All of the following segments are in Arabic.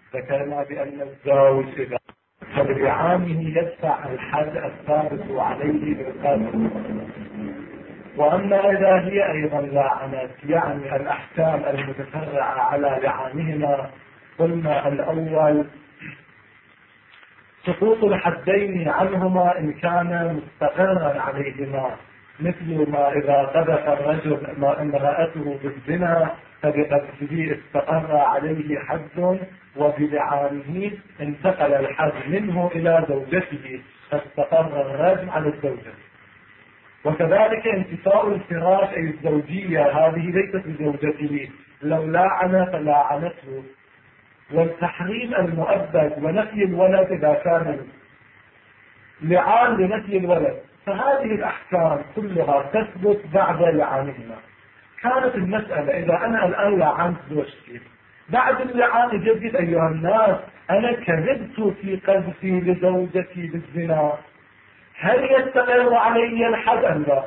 ذكرنا بأن الزوج إذا فبإعانه يدفع الحد الثابت عليه بالقدر. وأما إذا هي أيضا لعنت يعني الأحكام المتفرعة على لعانهما، قلنا الأول سقوط الحدين عنهما إن كان مستقرا عليهما، مثل ما إذا قذف الرجل امرأته بالزنا فبقذفه استقر عليه حد، وبلعانه انتقل الحد منه إلى زوجته فاستقر الرجم على الزوجة. وكذلك انتفاء الفراش أي الزوجية، هذه ليست لزوجته، لو لاعن فلاعنته. والتحريم المؤبد ونفي الولد إذا كان لعان لنفي الولد، فهذه الأحكام كلها تثبت بعد لعانهما. كانت المسألة إذا أنا الآن لعنت زوجتي، بعد اللعان جديد أيها الناس أنا كذبت في قذفي لزوجتي بالزنا، هل يستقر علي الحد أم لا؟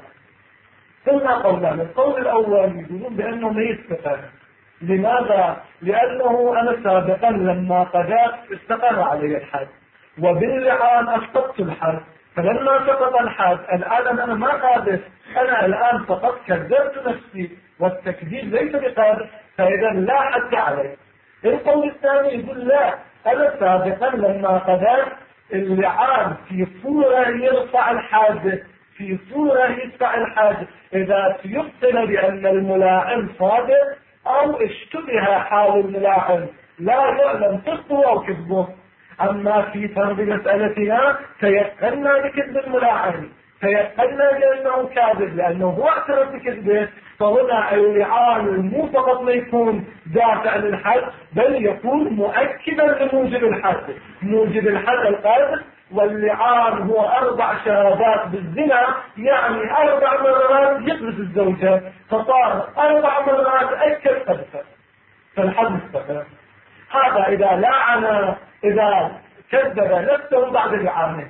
قلنا قولان. القول الأول يقولون بأنه لا يستقر. لماذا؟ لأنه أنا سابقا لما قذفت استقر علي الحد، وباللعان أسقطت الحد، فلما سقط الحد الآن أنا ما قاذف، أنا الآن فقط كذبت نفسي، والتكذيب ليس بقاذف، فإذا لا حد علي. القول الثاني يقول لا، أنا سابقا لما قذفت اللعان في صورة يرفع الحادث، في صورة يدفع الحادث، إذا تيقن بأن الملاعن صادق أو اشتبه حال الملاعن لا يعلم صدقه أو كذبه. أما في فرض مسألتنا تيقنا بكذب الملاعن، تيقنا بأنه كاذب لأنه هو اعترف بكذبه، فهنا اللعان مو فقط ما يكون دافع للحد بل يكون مؤكدا لموجب الحد. موجب الحد القذف، واللعان هو 4 شهادات بالزنا، يعني 4 مرات يقذف الزوجة، فصار 4 مرات أكد قذفه، فالحد مستقر. هذا إذا لعن، إذا كذب نفسه بعد لعانه.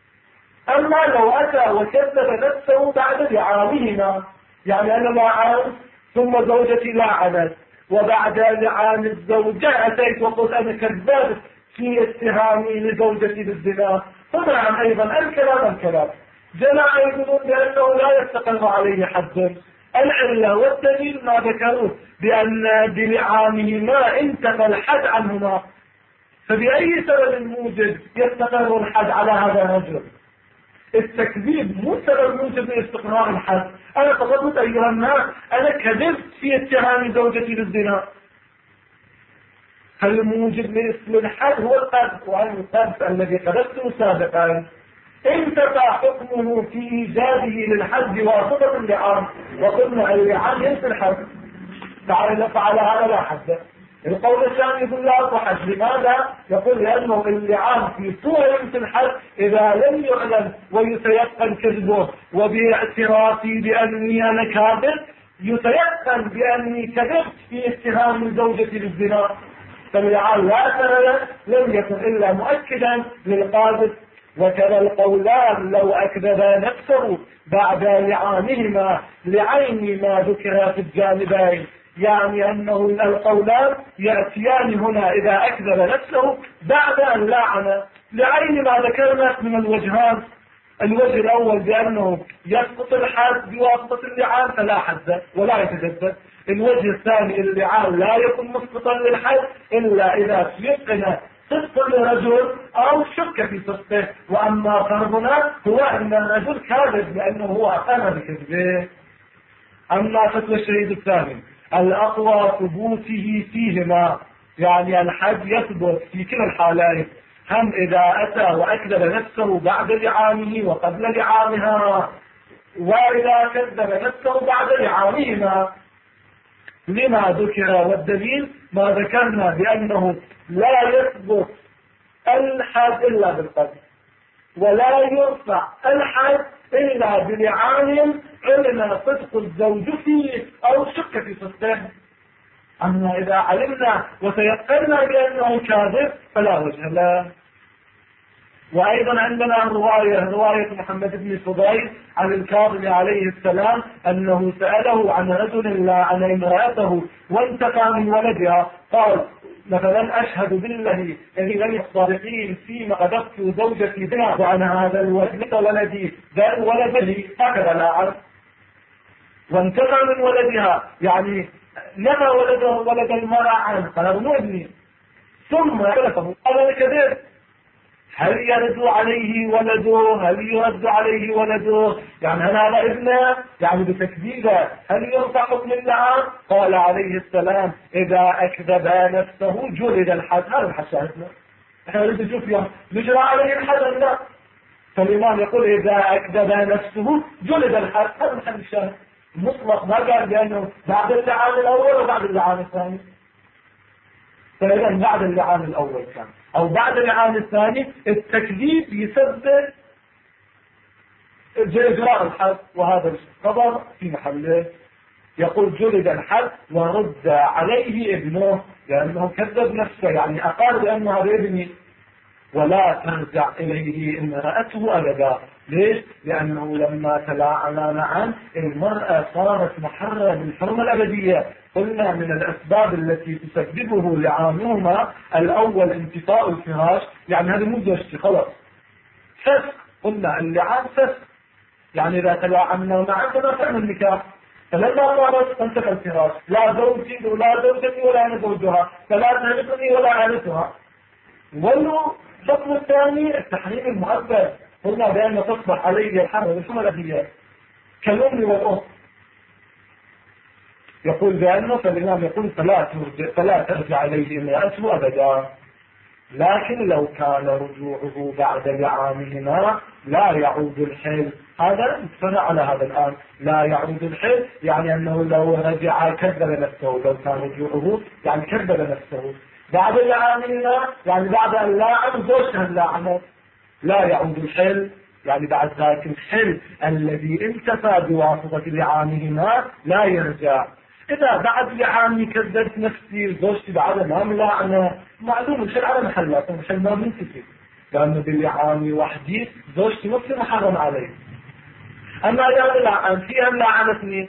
أما لو أتى وكذب نفسه بعد لعانهما، يعني أنا لعن ثم زوجتي لعنت، وبعد لعان الزوجة أتيت وقلت أنا كذبت في اتهامي لزوجتي بالزنا، فنعم أيضا الكلام جماعة يقولون بأنه لا يستقر عليه حد. العلة والدليل ما ذكروه بأن بلعانهما انتقل الحد عنهما، فبأي سبب موجب يستقر الحد على هذا الرجل؟ التكذيب مو سبب موجب لاستقرار الحد. أنا فقط أيها الناس أنا كذبت في اتهام زوجتي بالزنا، فالموجب لاسم الحد هو القذف، وأن القذف الذي قذفته سابقا انتفى حكمه في إيجاده للحد واسطة اللعان، وقلنا اللعان ينفي الحد، فعلى هذا لا حد. القول الثاني يقول لا صحت. لماذا؟ يقول لأنه اللعان في صورة ينفي الحد إذا لم يعلم ويتيقن كذبه، وباعترافي بأني أنا كاذب يتيقن بأني كذبت في اتهام زوجتي بالزنا، فاللعان لا سبب لم يكن إلا مؤكدا للقاذف. وكذا القولان لو أكذب نفسه بعد لعانهما لعين ما ذكر في الجانبين، يعني أنه القولان يأتيان هنا إذا أكذب نفسه بعد أن لعن لعين ما ذكرنا من الوجهان. الوجه الأول بأنه يسقط الحد بواسطة اللعان فلا حد ولا يتجدد. الوجه الثاني اللعان لا يكون مسقطا للحد إلا إذا يقن صدق الرجل أو شك في صدقه. وأما فرضنا هو أن الرجل كاذب لأنه هو أقام بكذبه. أما فتوى الشهيد الثاني الأقوى ثبوته فيهما، يعني الحد يثبت في كلا الحالين، هم إذا أتى وأكذب نفسه بعد لعانه وقبل لعانها، وإذا كذب نفسه بعد لعانهما لما ذكر. والدليل ما ذكرنا بأنه لا يثبت الحد إلا بالقذف، ولا يرفع الحد إلا بلعان علم صدق الزوج فيه أو شك في صدقه. أما إذا علمنا وتيقنا بأنه كاذب فلا وجه له. وأيضا عندنا رواية محمد بن فضيل عن الكاظم عليه السلام أنه سأله عن رجل لعن امرأته وانتقى من ولدها، قال مثلا أشهد بالله الذي لم الصادقين فيما قذفت زوجتي بها وأنا هذا الولد ولدي ذا الولد لي، هكذا لا أعرف. وانتقى من ولدها، يعني نفى ولده ولد المرأة عنه، قال هذا مو ابني، ثم اختلفه قال كذب. هل يرد عليه ولده؟ هل يرد عليه ولده؟ يعني هل هذا ابنه؟ يعني بتكذيبه هل يرفع حكم اللعان؟ قال عليه السلام إذا أكذب نفسه جلد الحد. هذا الحد شاهدنا، احنا نريد نشوف يوم نجرى عليه الحد لا. فالإمام يقول إذا أكذب نفسه جلد الحد، هذا الحد الشاهد مطلق، ما قال بأنه بعد اللعان الأول وبعد اللعان الثاني. فإذا بعد اللعان الأول كان أو بعد اللعان الثاني التكذيب يسبب إجراء الحد، وهذا الخبر في محله. يقول جلد الحد ورد عليه ابنه لأنه كذب نفسه، يعني أقال بأنه هذا ابني، ولا ترجع إليه امرأته أبدا. ليش؟ لأنه لما تلاعنا معا المرأة صارت محررة بالحرمة الأبدية. قلنا من الأسباب التي تسببه لعانهما الأول انتفاء الفراش، يعني هذا مو زوجتي خلاص فسق. قلنا اللعان فسق، يعني إذا تلاعنا معا فما كان النكاح. فلما صارت انتفى الفراش، لا زوجتي ولا زوجتي ولا أنا زوجها، فلا تهلكني ولا أهلكها. والحكم الثاني التحريم المؤبد، قلنا بأن تصبح عليه الحرم بالحمى الأبدية كالأم والأم. يقول بأنه فالإمام يقول فلا ترجع عليه امرأته أبدا. لكن لو كان رجوعه بعد لعانهما لا يعود الحل، هذا اتفق على هذا الآن، لا يعود الحل يعني أنه لو رجع كذب نفسه، لو كان رجوعه يعني كذب نفسه بعد لعانهما، يعني بعد أن لاعن زوجها اللعنة لا يعود الحل، يعني بعد ذلك الحل الذي انتفى بواسطة لعانهما لا يرجع. إذا بعد لعاني كذبت نفسي زوجتي بعد ما ملاعنة، معلوم الحل على محلاته، الحل ما بنتفي، لأنه باللعاني وحدي زوجتي نفسي محرم عليه. أما إذا لعن فيها ملاعنتني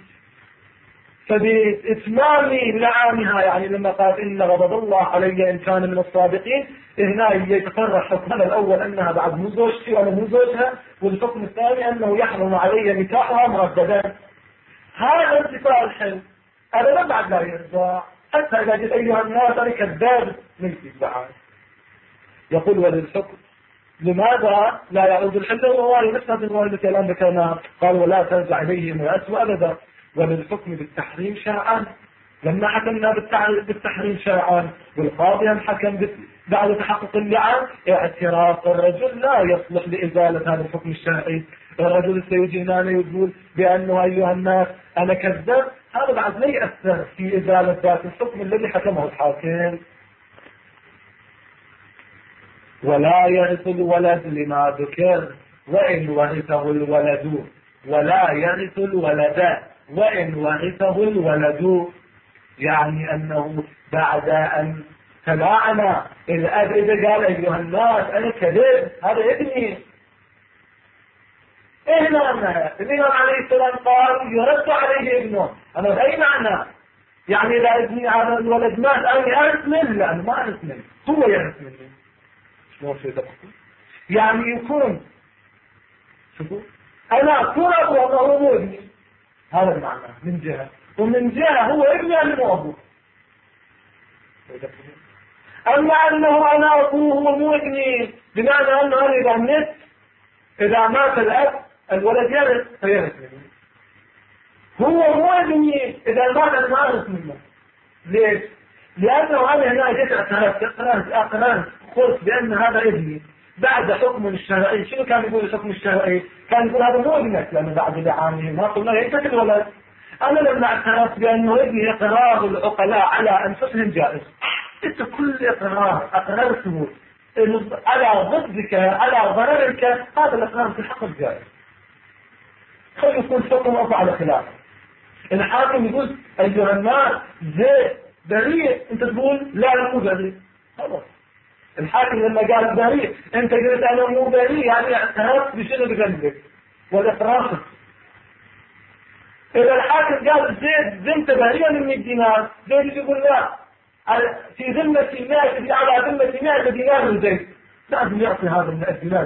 فبإتمام لعانها، يعني لما قال إن غضب الله علي إن كان من الصادقين، هنا يتفرع حكمنا الأول أنها بعد مو زوجتي وأنا مو زوجها، والحكم الثاني أنه يحرم علي نكاحها مرددا. هذا انتفاء الحل أبدا بعد لا يرجع، حتى إذا جئت أيها الناس أنا كذاب من بعد. يقول وللحكم لماذا لا يعود الحل؟ وهو نفس هذه الرواية التي الآن ذكرناها، قال ولا ترجع إليه امرأته أبدا. وللحكم بالتحريم شرعا، لما حكمنا بالتحريم شرعا والقاضي حكم بعد تحقق اللعان، اعتراف الرجل لا يصلح لإزالة هذا الحكم الشرعي. الرجل سيجينا يقول بأنه أيها الناس أنا كذب، هذا بعد لا يأثر في إزالة ذات الحكم الذي حكمه الحاكم. ولا يرث الولد لما ذكر وإن ورثه الولد، ولا يرث الولد وإن ورثه الولد، يعني أنه بعد أن تلاعن الأب إذا قال أيها الناس أنا كذب هذا ابني، إيه معنى؟ الإمام عليه السلام قال يرد عليه ابنه، أنا بأي معنى؟ يعني إذا ابني هذا الولد مات أنا أعرف منه؟ لا أنا ما أعرف منه، هو يعرف منه. شلون في ذلك؟ يعني يكون شوفوا أنا أكون أبوه وهو مو ابني، هذا المعنى من جهة، ومن جهة هو ابني أنا مو أبوه. أما أنه أنا أبوه ومو ابني بمعنى أنه أنا إذا مت إذا مات الأب الولد يرث فيرث منه، هو مو ابني إذا مات أنا ما أعرف منه. ليش؟ لأنه أنا هنا جيت أقرأت قلت بأن هذا ابني بعد حكم الشرعي. شنو كان يقول الحكم الشرعي؟ كان يقول هذا مو ابنك، لأنه بعد لعانه ما قلنا يكتب الولد. أنا لما اعترفت بأنه ابني إقرار العقلاء على أنفسهم جائز، أنت كل إقرار أقررته على ضدك على ضررك هذا الإقرار في حق الجائز، خلي يكون حكم أو على خلافه. الحاكم يقول أيها الناس زيد بريء، أنت تقول لا مو بريء، خلاص. الحاكم لما قال بريء أنت قلت أنا مو بريء، يعني اعترفت بشنو بقلبك والإقرار. إذا الحاكم قال زيد بنت بريئة من الدينار، زيد يقول لا في ذمة 100 على ذمة 100 دينار من زيد، لازم يعطي هذا من الدينار.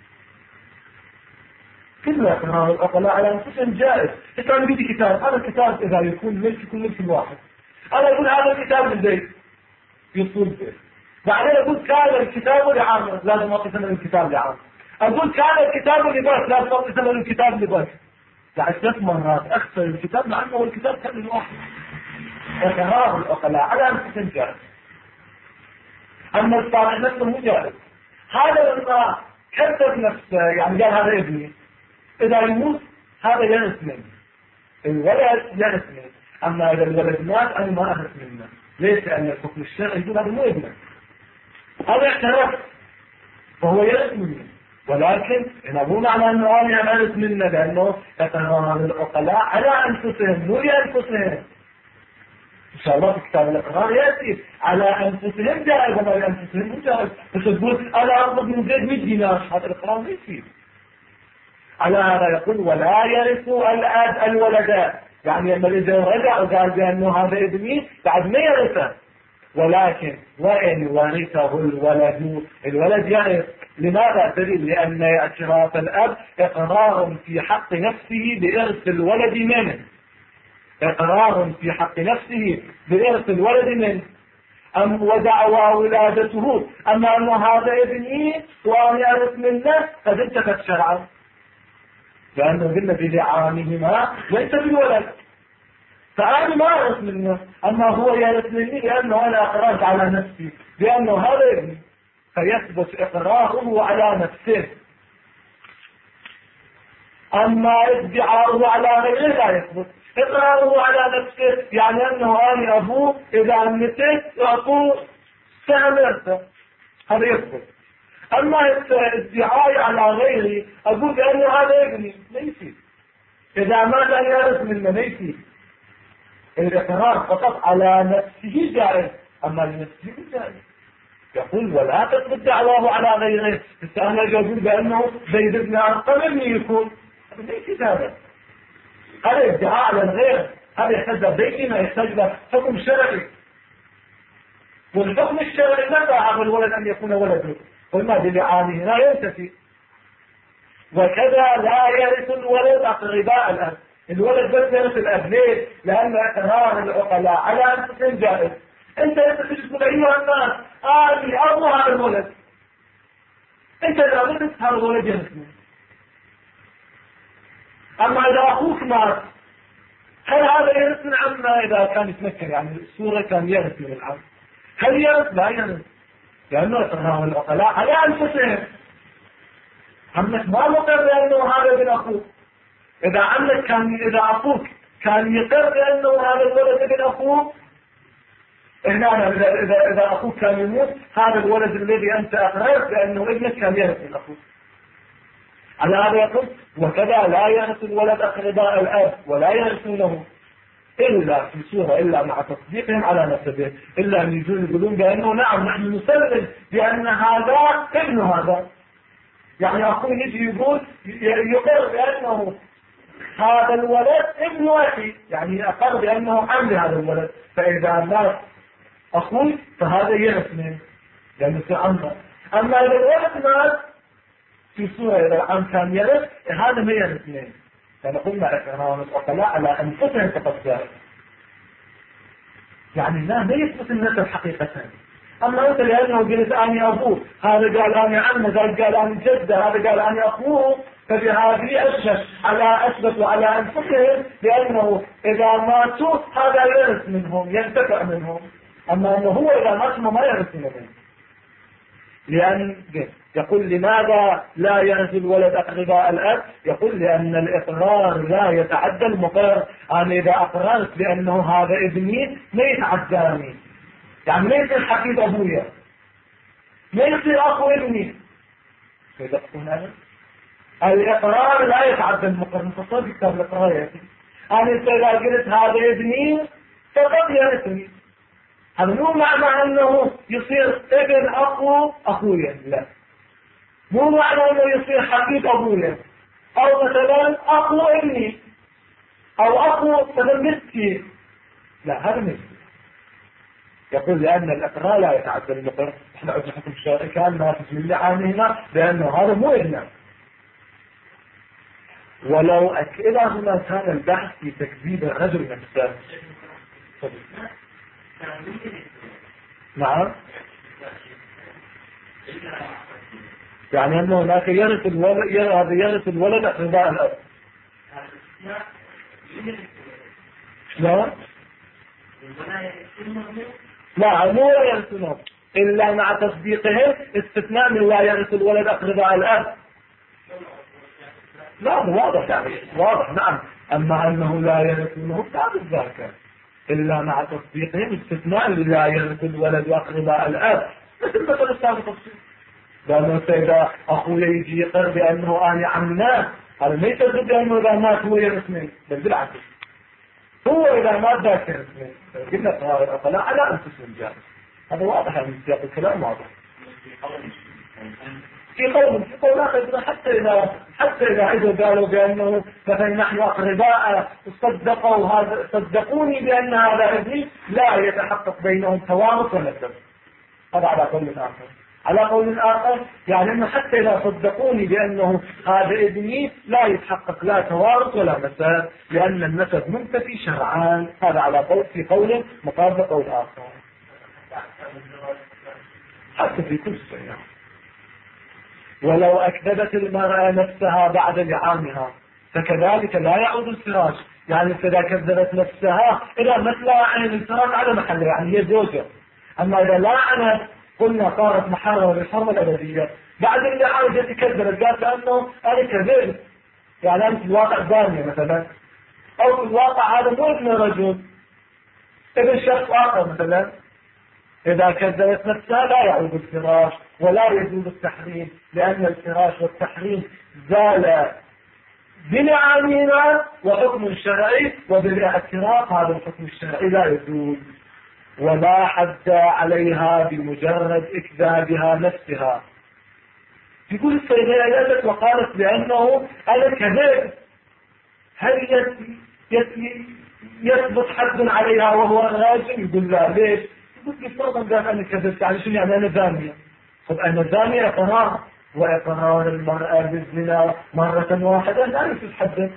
كل اقرار العقلاء على انفسهم جائز. كان بدي كتاب، هذا الكتاب اذا يكون ملك يكون ملك الواحد. انا اقول هذا الكتاب من زيد يصول به، بعدين اقول كان الكتاب لعامر لازم اعطي ثمن الكتاب لعامر، اقول كان الكتاب لباس لازم اعطي ثمن الكتاب لباس. يعني 3 مرات اخسر الكتاب لانه الكتاب كان لواحد. اقرار العقلاء على انفسهم جائز، اما الصالح نفسه مو جائز. هذا لما كذب نفسه، يعني قال هذا ابني، إذا يموت هذا يرث منه، الولد يرث منه. أما إذا الولد مات أنا ما أرث منه. ليش؟ لأن الحكم الشرعي يقول هذا مو ابنه، هذا اعترف فهو يرث منه. ولكن هنا مو معنى أنه أنا أرث منه، لأنه اقرار العقلاء على أنفسهم مو لأنفسهم. إن شاء الله في كتاب الإقرار يأتي على أنفسهم جائز، وما لأنفسهم مو جائز. بس تقول أنا أطلب من زيد 100 دينار، هذا الإقرار ما يصير. على هذا يقول ولا يرث الأب الولدان، يعني لما الإنسان رجع وقال بأنه هذا ابني بعد ما يرثه، ولكن وإن ورثه الولد يرث. لماذا؟ دليل لأن اعتراف الأب إقرار في حق نفسه بإرث الولد منه، إقرار في حق نفسه بإرث الولد منه. ودعوى ولادته، أما أنه هذا ابني وأنا أرث منه قد انتفت شرعا، لأنه قلنا بلعانهما ليس بالولد، فأنا ما أعرف منه، أما هو يرث مني لأنه أنا أقررت على نفسي بأنه هذا ابني، فيثبت إقراره على نفسه. أما ادعاؤه على غيره لا يثبت. إقراره على نفسه يعني أنه أنا أبوه، إذا متت أبوه سأمرته، هذا يثبت. أما ادعاء على غيري أقول بأنه هذا ابني ما يصير، إذا مات أن يرث منه ما يصير. الإقرار فقط على نفسه جائز، أما لنفسه جائز. يقول ولا تثبت دعواه على غيره. أنا أقول بأنه زيد بن أرقم ابني يكون، هذا ما يصير. هذا ادعاء على الغير، هذا يحتاج بيني ما يحتاج حكم شرعي، والحكم الشرعي لا يعرف الولد أن يكون ولده، قلنا بلعانه لا ينتفي. وكذا لا يرث الولد أقرباء الأب، الولد بس يرث الأب. ليه؟ لأن إقرار العقلاء على أنفسهم جائز. أنت تقول أيها الناس آلي أبو هذا الولد، أنت إذا ولدت هذا الولد يرث منه. أما إذا أخوك مات هل هذا يرث من عمه إذا كان يتمكن؟ يعني الصورة كان يرث من العم، هل يرث؟ لا يرث، لأنه إقرار العقلاء على أنفسهم. عمك ما مقر بأنه هذا ابن أخوك. إذا أخوك كان يقر بأنه هذا الولد ابن أخوك، هنا إذا أخوك كان يموت هذا الولد الذي أنت أقررت بأنه ابنك كان يرث من أخوك. على هذا يقول وكذا لا يرث الولد أقرباء الأب ولا يرثونه إلا في سورة، إلا مع تصديقهم على نسبه، إلا أن يقولون بأنه نعم نحن نسلم بأن هذا ابن هذا. يعني أخوه يجي يقول يقر بأنه هذا الولد ابن أخي، يعني أقر بأنه عم لهذا الولد، فإذا مات أخوه فهذا يرث منه لأنه في عمه. أما إذا الولد مات في سورة إذا العم كان يرث هذا ما يرث منه، لأن قلنا إقرار العقلاء على أنفسهم فقط. يعني لا ما يثبت النسب حقيقة. أما أنت لأنه قلت أنا أبوه، هذا قال أنا عمه، هذا قال أنا جده، هذا قال أنا أخوه، فبهذه أثبت على أثبتوا على أنفسهم لأنه إذا ماتوا هذا يرث منهم ينتفع منهم. أما أنه هو إذا مات ما يرث منهم. لأن يقول لماذا لا يرث الولد أقرباء الأب؟ يقول لأن الإقرار لا يتعدى المقرر. أنا إذا أقررت بأنه هذا ابني ما يتعداني، يعني ما يصير حفيد أبويا، ما يصير أخو ابني. الإقرار لا يتعدى المقرر. نفصل في كتاب الإقرار يأتي أنا إذا قلت هذا ابني فقط يرثني، هذا مو معنى أنه يصير ابن أخويا، لا، مو معنى أنه يصير حفيد أبويا، أو مثلا أخو ابني أو أخو مثلا بنتي، لا، هذا ما يصير. يقول لأن الإقرار لا يتعدى المقر. احنا عندنا حكم الشرعي كان نافذ من لعانهما لأنه هذا مو إذن. ولو إذا هنا كان البحث في تكذيب الرجل نفسه. نعم، يعني أنه هناك يرث الولد أقرباء الأب. شلون؟ لا، مو يرثونه إلا مع تصديقهم، استثناء من لا يرث الولد أقرباء الأب. لا، واضح يعني، واضح. نعم، أما أنه لا يرثونه بعد ذاك إلا مع تصديقهم، استثناء من لا يرث الولد أقرباء الأب. مثل السابق تفصيل، لأنه إذا أخوي يجي يقر بأنه أنا عمناه، هذا ليس ضد أنه إذا مات هو يرثني، بل بالعكس، هو إذا مات ذاك يرثني. قلنا قرار الأطلاع على أنفسهم جائز. هذا واضح من سياق الكلام، واضح. في قول آخر، حتى إذا قالوا بأنه مثلا نحن أقرباء صدقوني بأن هذا ابني، لا يتحقق بينهم توارث ونسب. هذا على قول آخر. على قول آخر يعني أنه حتى إذا صدقوني بأنه هذا ابني، لا يتحقق لا توارث ولا نسب، لأن النسب منتفي شرعان. هذا على قول، في قول مقابل قول آخر. حتى في كل شيء. ولو أكذبت المرأة نفسها بعد لعانها فكذلك لا يعود الفراش. يعني إذا كذبت نفسها، إذا مثل عن الفراش على محله، يعني هي زوجة. أما إذا لعنت، قلنا صارت محرمة بالحرمة الأبدية. بعد اللعان جت كذبت، قالت أنه أنا كذبت، يعني أنا في الواقع زانية مثلا، أو في الواقع هذا مو ابن رجل، ابن شخص آخر مثلا. إذا كذبت نفسها لا يعود الفراش ولا يجوز التحريم، لأن الفراش والتحريم زال بلعاننا وحكم شرعي، وبالاعتراف هذا الحكم الشرعي لا يجوز. ولا حد عليها بمجرد إكذابها نفسها. يقول السيدة وقالت بأنه أنا كذب، هل يثبت حد عليها وهو راجل؟ يقول لا. ليش؟ يقول لي فرضا قال أنا كذبت، يعني شو يعني أنا زانية؟ طب أنا زانية إقرار، وإقرار المرأة بالزنا مرة واحدة لا يثبت حدا،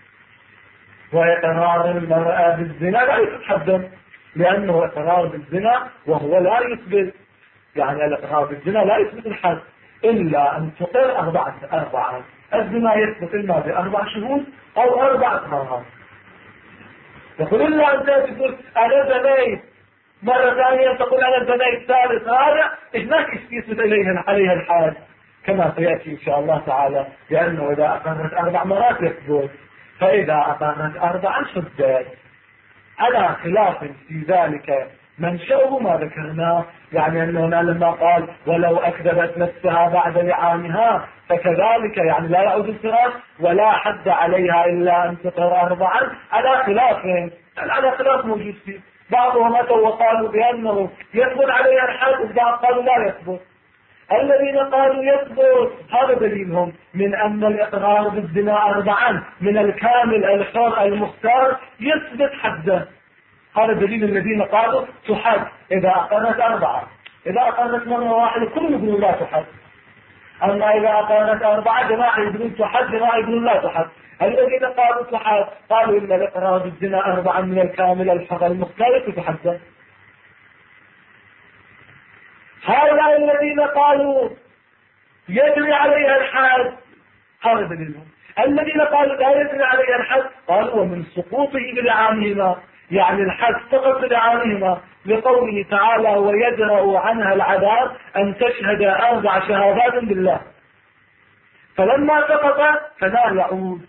وإقرار المرأة بالزنا لا يثبت حدا، لأنه إقرار بالزنا وهو لا يثبت، يعني الإقرار بالزنا لا يثبت الحد إلا أن تقر أربعة. الزنا يثبت إما ب4 شهود أو 4 إقرارات. يقول إلا أنت تقول أنا زنيت مرة ثانية، تقول أنا زنيت ثالث رابع، هناك يثبت عليها الحد، كما سيأتي إن شاء الله تعالى، لأنه إذا أقرت 4 مرات يثبت، فإذا أقرت 4 شدت. على خلاف في ذلك منشأه ما ذكرناه، يعني أنه لما قال ولو أكذبت نفسها بعد لعانها فكذلك، يعني لا يعود الفراش ولا حد عليها إلا أن تقر 4. على خلاف موجود فيه. بعضهم أتوا وقالوا بأنه يثبت عليها الحد، وبعض قالوا لا يثبت. الذين قالوا يثبت هذا دليلهم من أن الإقرار بالزنا 4 من الكامل الحر المختار يثبت حده. هذا دليل الذين قالوا تحد إذا أقرت 4. إذا أقرت مرة واحدة كل يقولون لا تحد. أما إذا أقرت 4 جماعة يقولون تحد، جماعة يقولون لا تحد. الذين قالوا تحد قالوا إن الإقرار بالزنا 4 من الكامل الحر المختار تحد. هؤلاء الذين قالوا يجري عليها الحد هذا دليلهم. الذين قالوا لا يجري عليها الحد قالوا ومن سقوطه بلعانهما، يعني الحد سقط بلعانهما، لقوله تعالى ويدرأ عنها العذاب أن تشهد 4 شهادات بالله، فلما سقط فلا يعود.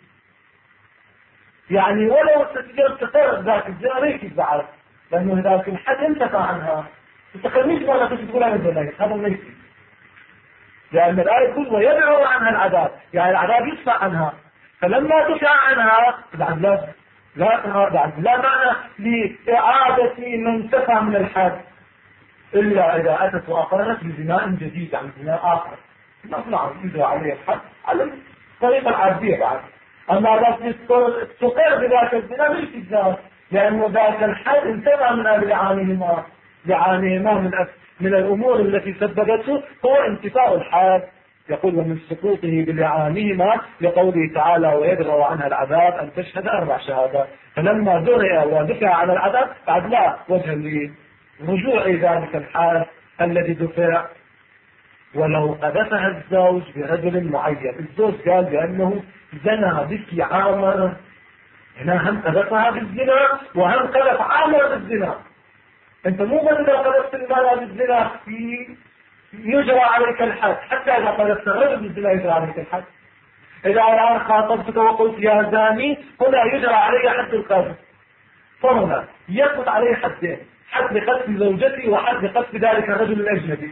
يعني ولو تقر ذاك الزنا ليش يزعل، لأنه ذاك الحد انتفى عنها. تتخليش ما لا تقول عن الزنايك، هذا ليس، لأن الآية تقول ويدعو عنها العذاب، يعني العذاب يدفع عنها، فلما دفع عنها بعد لا معنى لإعادة من تفى من الحد إلا إذا أتت وأقرت بزناء جديد، عن زناء آخر نصنع إذا عليه الحد على الطريقة العادية بعد. أما إذا تقر بذاك الزنا ليش الزنا، لأنه ذاك الحد انتفى من أبلعانهما، لعانهما من الأمور التي سببته هو انتفاء الحد. يقول ومن سقوطه بلعانهما لقوله تعالى ويدرأ عنها العذاب أن تشهد 4 شهادات. فلما درئ ودفع عن العذاب بعد لا وجه لرجوع ذلك الحال الذي دفع. ولو قذفها الزوج برجل معين، الزوج قال بأنه زنى بك عامر، هنا هم قذفها بالزنا وهم قذف عامر بالزنا. انت مو بس اذا قذفت المرأة بالزنا يجرى عليك الحد، حتى اذا قذفت الرجل بالزنا يجرى عليك الحد. اذا الان خاطبتك وقلت يا زاني هنا يجرى علي حد القذف، فهنا يسقط عليه حدين، حد لقذف زوجتي وحد لقذف ذلك الرجل الاجنبي.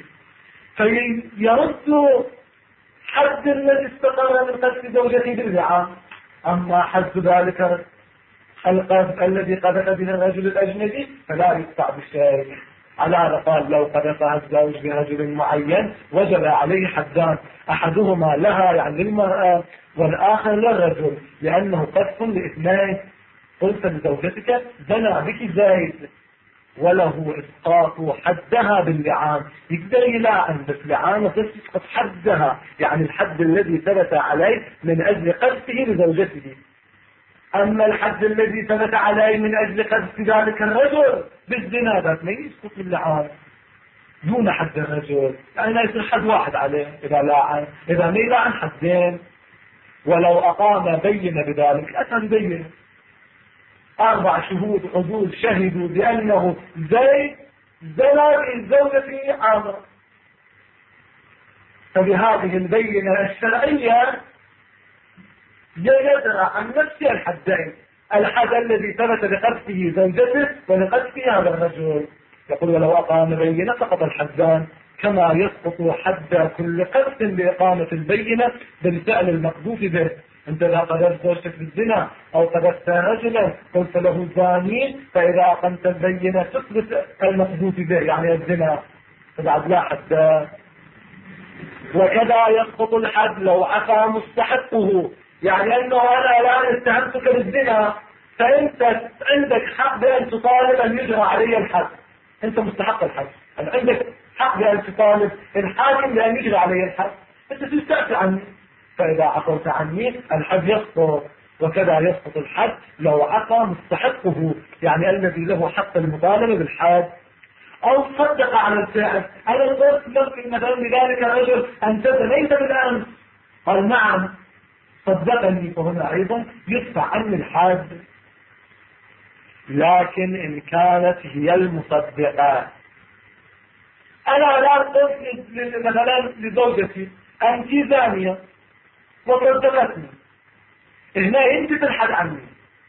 فيرد حد الذي استقر من قذف زوجتي باللعان. اما حد ذلك القذف الذي قذف به الرجل الاجنبي فلا يدفع بشيء. على هذا قال لو قذفها الزوج برجل معين وجب عليه حدان، احدهما لها يعني للمرأة والاخر للرجل، لانه قذف لاثنين. قلت لزوجتك زنى بك زايد وله اسقاط حدها باللعان، يقدر يلاعن بس لعانه تسقط حدها، يعني الحد الذي ثبت عليه من اجل قذفه لزوجته. اما الحد الذي ثبت عليه من اجل قذف ذلك الرجل بالزنا ذات ما يسقط باللعان دون حد الرجل، يعني لا يصير حد واحد عليه اذا لاعن، اذا ما يلاعن حدين. ولو اقام بين بذلك اتى بين 4 شهود عدول شهدوا بأنه زيد زنى بزوجته عامر، فبهذه البينة الشرعية يدرى عن نفس الحدين، الحد الذي ثبت لقذفه زوجته ولقذفه هذا الرجل. يقول ولو أقام بينة سقط الحدان، كما يسقط حد كل قذف بإقامة البينة بالفعل المقذوف به. انت اذا قذفت زوجتك بالزنا او قذفت رجلا قلت له زاني، فاذا اقمت البينة تثبت المقذوف به يعني الزنا فبعد لا حد. وكذا يسقط الحد لو عفا مستحقه، يعني انه انا الان اتهمتك بالزنا فانت عندك حق بان تطالب ان يجرى علي الحد، انت مستحق الحد، عندك حق بان تطالب الحاكم بان يجرى علي الحد، انت تستعفي عني، فإذا عفوت عني الحد يسقط. وكذا يسقط الحد لو عفى مستحقه، يعني الذي له حق المطالبة بالحد. أو صدق على الفعل، أنا قلت لك مثلا لذلك الرجل أنت زنيت بالأمس، قال نعم صدقني، فهنا أيضا يدفع عني الحد. لكن إن كانت هي المصدقة، أنا الآن قلت مثلا لزوجتي أنت زانية وصدقتني، هنا انت تلحد عني.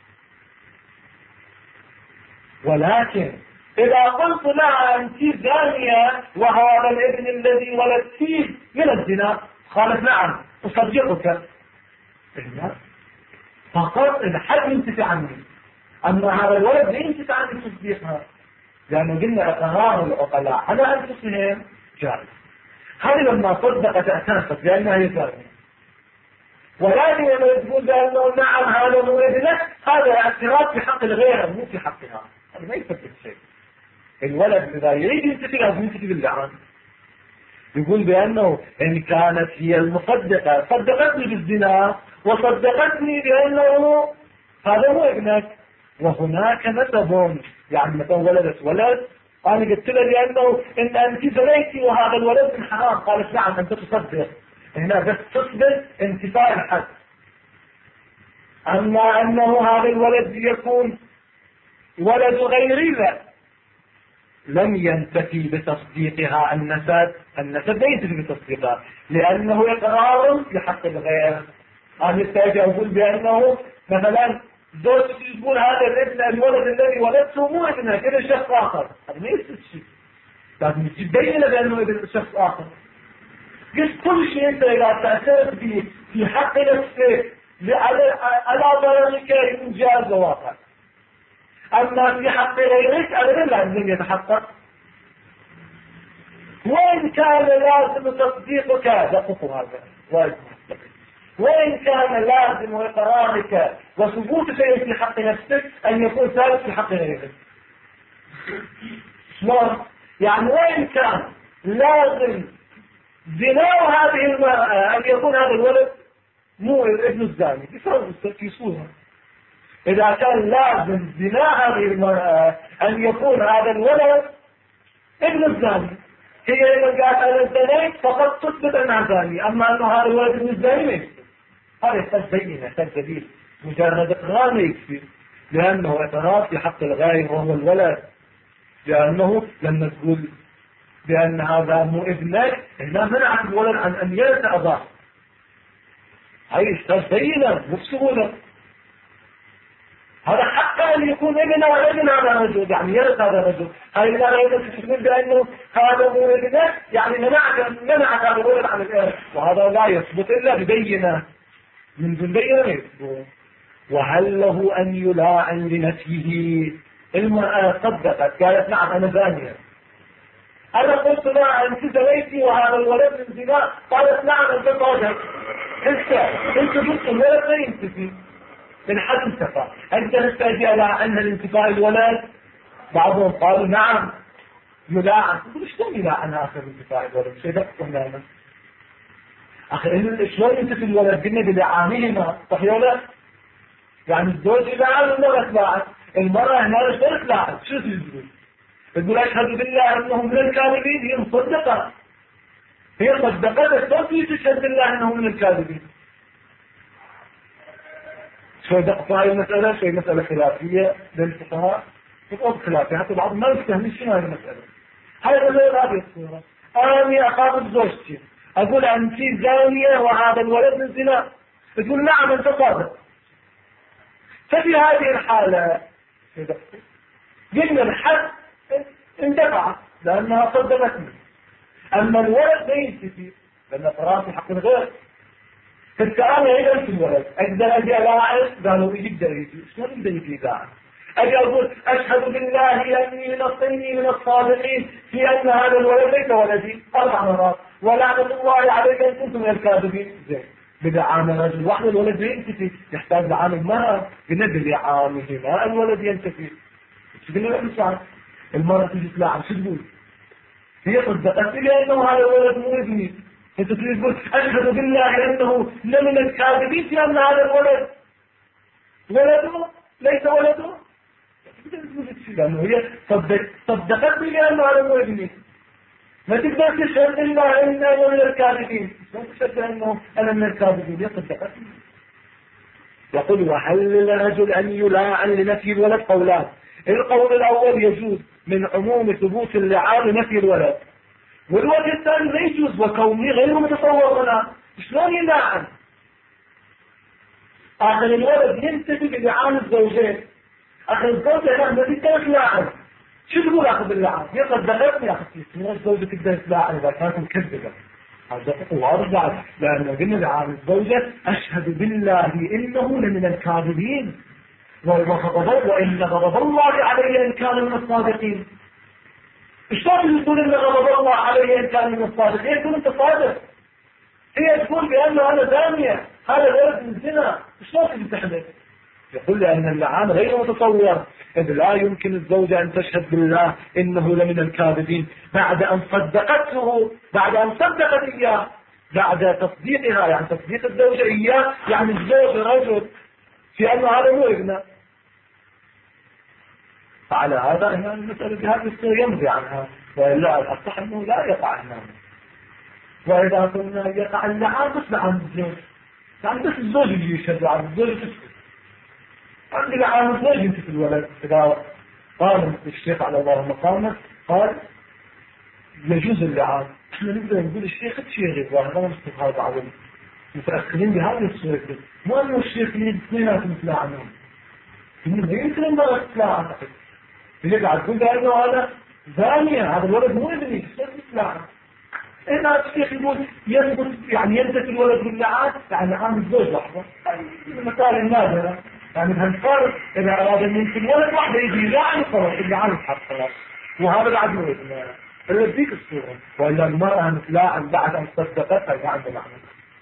ولكن اذا قلت لها انت زانية وهذا الابن الذي ولدتيه من الزنا، قالت نعم اصدقك، هنا فقط الحد ينتفع عني. اما هذا الولد لا ينتفع عني تصديقها، لانه قلنا اقرار العقلاء على انفسهم جائز. هذه لما صدقت اعترفت لانها هي زانية، ولكن لما تقول بأنه نعم هذا هو ابنك، هذا اعتراف في حق الغير مو في حقها، هذا ما يثبت شيء. الولد إذا يريد ينتفي لازم ينتفي باللعان. يقول بأنه إن كانت هي المصدقة صدقتني بالزنا وصدقتني بأنه هذا هو ابنك، وهناك نسب، يعني مثلا ولدت ولد أنا قلت له بأنه إن أنت زنيتي وهذا الولد من حرام، قالت نعم أنت تصدق، هنا بس تثبت انتفاء الحد. اما انه هذا الولد يكون ولد غيري لا، لم ينتفي بتصديقها النسب لا ينتفي بتصديقها، لانه اقرار بحق الغير. انا يستطيع اقول بانه مثلا زوجتي تقول هذا الابن الولد الذي ولدته مو ابنها كذا شخص اخر، هذا ما يصير شيء، لازم تبين بانه ابن شخص اخر. قلت كل شيء انت اذا تعترف به في حق نفسك على ضررك انجاز واقع، اما في حق غيرك ابدا لازم يتحقق. وان كان لازم تصديقك دقق هذا واجب، وان كان لازم اقرارك وثبوت شيء في حق نفسك ان يكون ثابت في حق غيرك. شلون؟ يعني وين كان لازم زنا هذه المرأة أن يكون هذا الولد مو ابن الزاني في صورة. إذا كان لازم زنا هذه المرأة أن يكون هذا الولد ابن الزاني، هي إذا قالت أنا زنيت فقط تثبت أنها زانية، أما أنه هذا الولد ابن الزاني ما يكفي. هذا يحتاج بينة، يحتاج دليل. مجرد إقرار ما يكفي، لأنه اعتراف في حق الغاية وهو الولد. لأنه لما تقول بأن هذا مو ابنك هنا منعت الولد عن أن يرث أباه. هاي يحتاج بينة مو بسهولة. هذا حقا أن يكون ابن ولا ابن هذا الرجل، يعني يرث هذا الرجل. هاي لا يمكن تقول بأنه هذا مو ابنك، يعني منعت هذا الولد عن الإرث، وهذا لا يثبت إلا ببينة. من دون بينة ما يثبت. وهل له أن يلاعن لنفيه؟ المرأة صدقت قالت نعم أنا زانية. أنا قلت لا أنت زنيتي وهذا الولد من زنا، قالت نعم أنت صادق. أنت قلت الولد لا ينتفي من حد انتفى، أنت نستأجي على أن الانتفاء الولد. بعضهم قالوا نعم يلاعن. تقول شلون يلاعن آخر انتفاء الولد؟ شيء دقكم لنا أخي، شلون ينتفي الولد؟ قلنا بلعانهما صحيح ولا؟ يعني الزوج يلاعن والمرأة تلاعن. المرأة هنا لا تلاعن. شو تقول؟ تقول أشهد بالله أنهم من الكاذبين. هي مصدقة، هي صدقت، بس ما في تشهد بالله أنهم من الكاذبين. شوي دقق هاي المسألة، شوي مسألة خلافية بين الفقهاء، تقول خلافية حتى بعض ما يفتهم شنو هاي المسألة. هاي غير هذه الصورة. أنا أخاطب زوجتي أقول أنت زانية وهذا الولد من زنا، تقول نعم أنت صادق. ففي هذه الحالة قلنا الحد اندفع لأنها صدقتني، أما الولد لا ينتفي لأن فراسي حق الغير. فالكلام يعيد في الولد أقدر أجي ألاعب، قالوا يقدر يجي. شلون يقدر يجي لاعب؟ أجي أقول أشهد بالله أني نصيني من الصادقين في أن هذا الولد ليس ولدي 4 مرات، ولعنة الله عليك أن كنتم من الكاذبين. زين بدعامة رجل واحد الولد لا ينتفي، يحتاج لعام المرأة. قلنا بدعامهما الولد ينتفي. شو قلنا الإنسان؟ المرأة تجي تلاعب شو تقول؟ هي صدقت لي أنه هذا الولد مو ابني. انت تقول اشهد بالله انه لمن الكاذبين في ان هذا الولد ولده ليس ولده. لانه هي صدقت لي انه هذا مو ابني. ما تقدر تشهد بالله انه من الكاذبين، ما تشهد انه انا من الكاذبين. هي صدقت لي. يقول وهل للرجل ان يلاعن لنفي الولد؟ قولان. القول الاول يجوز من عموم ثبوت اللعان لنفي الولد، والوجه الثاني لا يجوز وكونه غير متصور هنا. شلون يلاعن؟ آخر الولد ينتفي بلعان الزوجين. آخر الزوجة هنا ما تقدر تلاعن. شو تقول آخر باللعان؟ هي صدقتني يا أخي، من الزوجة تقدر تلاعن إذا كانت مكذبة. هذا واضح بعد، لأنه قلنا لعان الزوجة أشهد بالله إنه لمن الكاذبين وإن غضب الله علي إن كان من الصادقين. شلون تقول ان غضب الله عليه ان كان من الصادقين؟ تقول انت صادق. هي تقول بانه انا زانيه، هذا الولد من زنا. شلون تحدث؟ يقول لان اللعان غير متصور، اذ لا يمكن الزوجه ان تشهد بالله انه لمن الكاذبين بعد ان صدقته، بعد ان صدقت اياه، بعد تصديقها، يعني تصديق الزوجه اياه، يعني الزوج رجل في انه هذا مو ابنه. فعلى هذا هنا المسألة بهذه الصورة يمضي عنها، وإلا الأصح أنه لا يقع النوم. وإذا كنا يقع اللعان بس لعان الزوج، يعني بس الزوج اللي يشهد عن الزوج تسكت. عندي لعان الزوج ينتفي الولد. إذا قال الشيخ على الله مقامه قال يجوز اللعان، احنا نقدر نقول الشيخ تشيغي وهذا مستفى هذا بعض المتأخرين بهذه الصورة، مو أنه الشيخ اللي اثنيناتهم يتلاعنون. يمكن أن تتلاعن اللي قاعد تقول بأنه هذا زانية، هذا الولد مو ابني، كيف تتلاعن؟ هنا الشيخ يقول يثبت، يعني ينتفي الولد باللعان، يعني عام الزوج لحظة. المثال النادرة، يعني بهالفرق إذا أراد أن ينتفي الولد واحدة يجي يلاعن خلاص اللعان يتحط خلاص، وهذا بعد مو ابنه. إلا بديك الصورة، وإلا المرأة متلاعن بعد أن صدقتها يبقى عنده لعنة.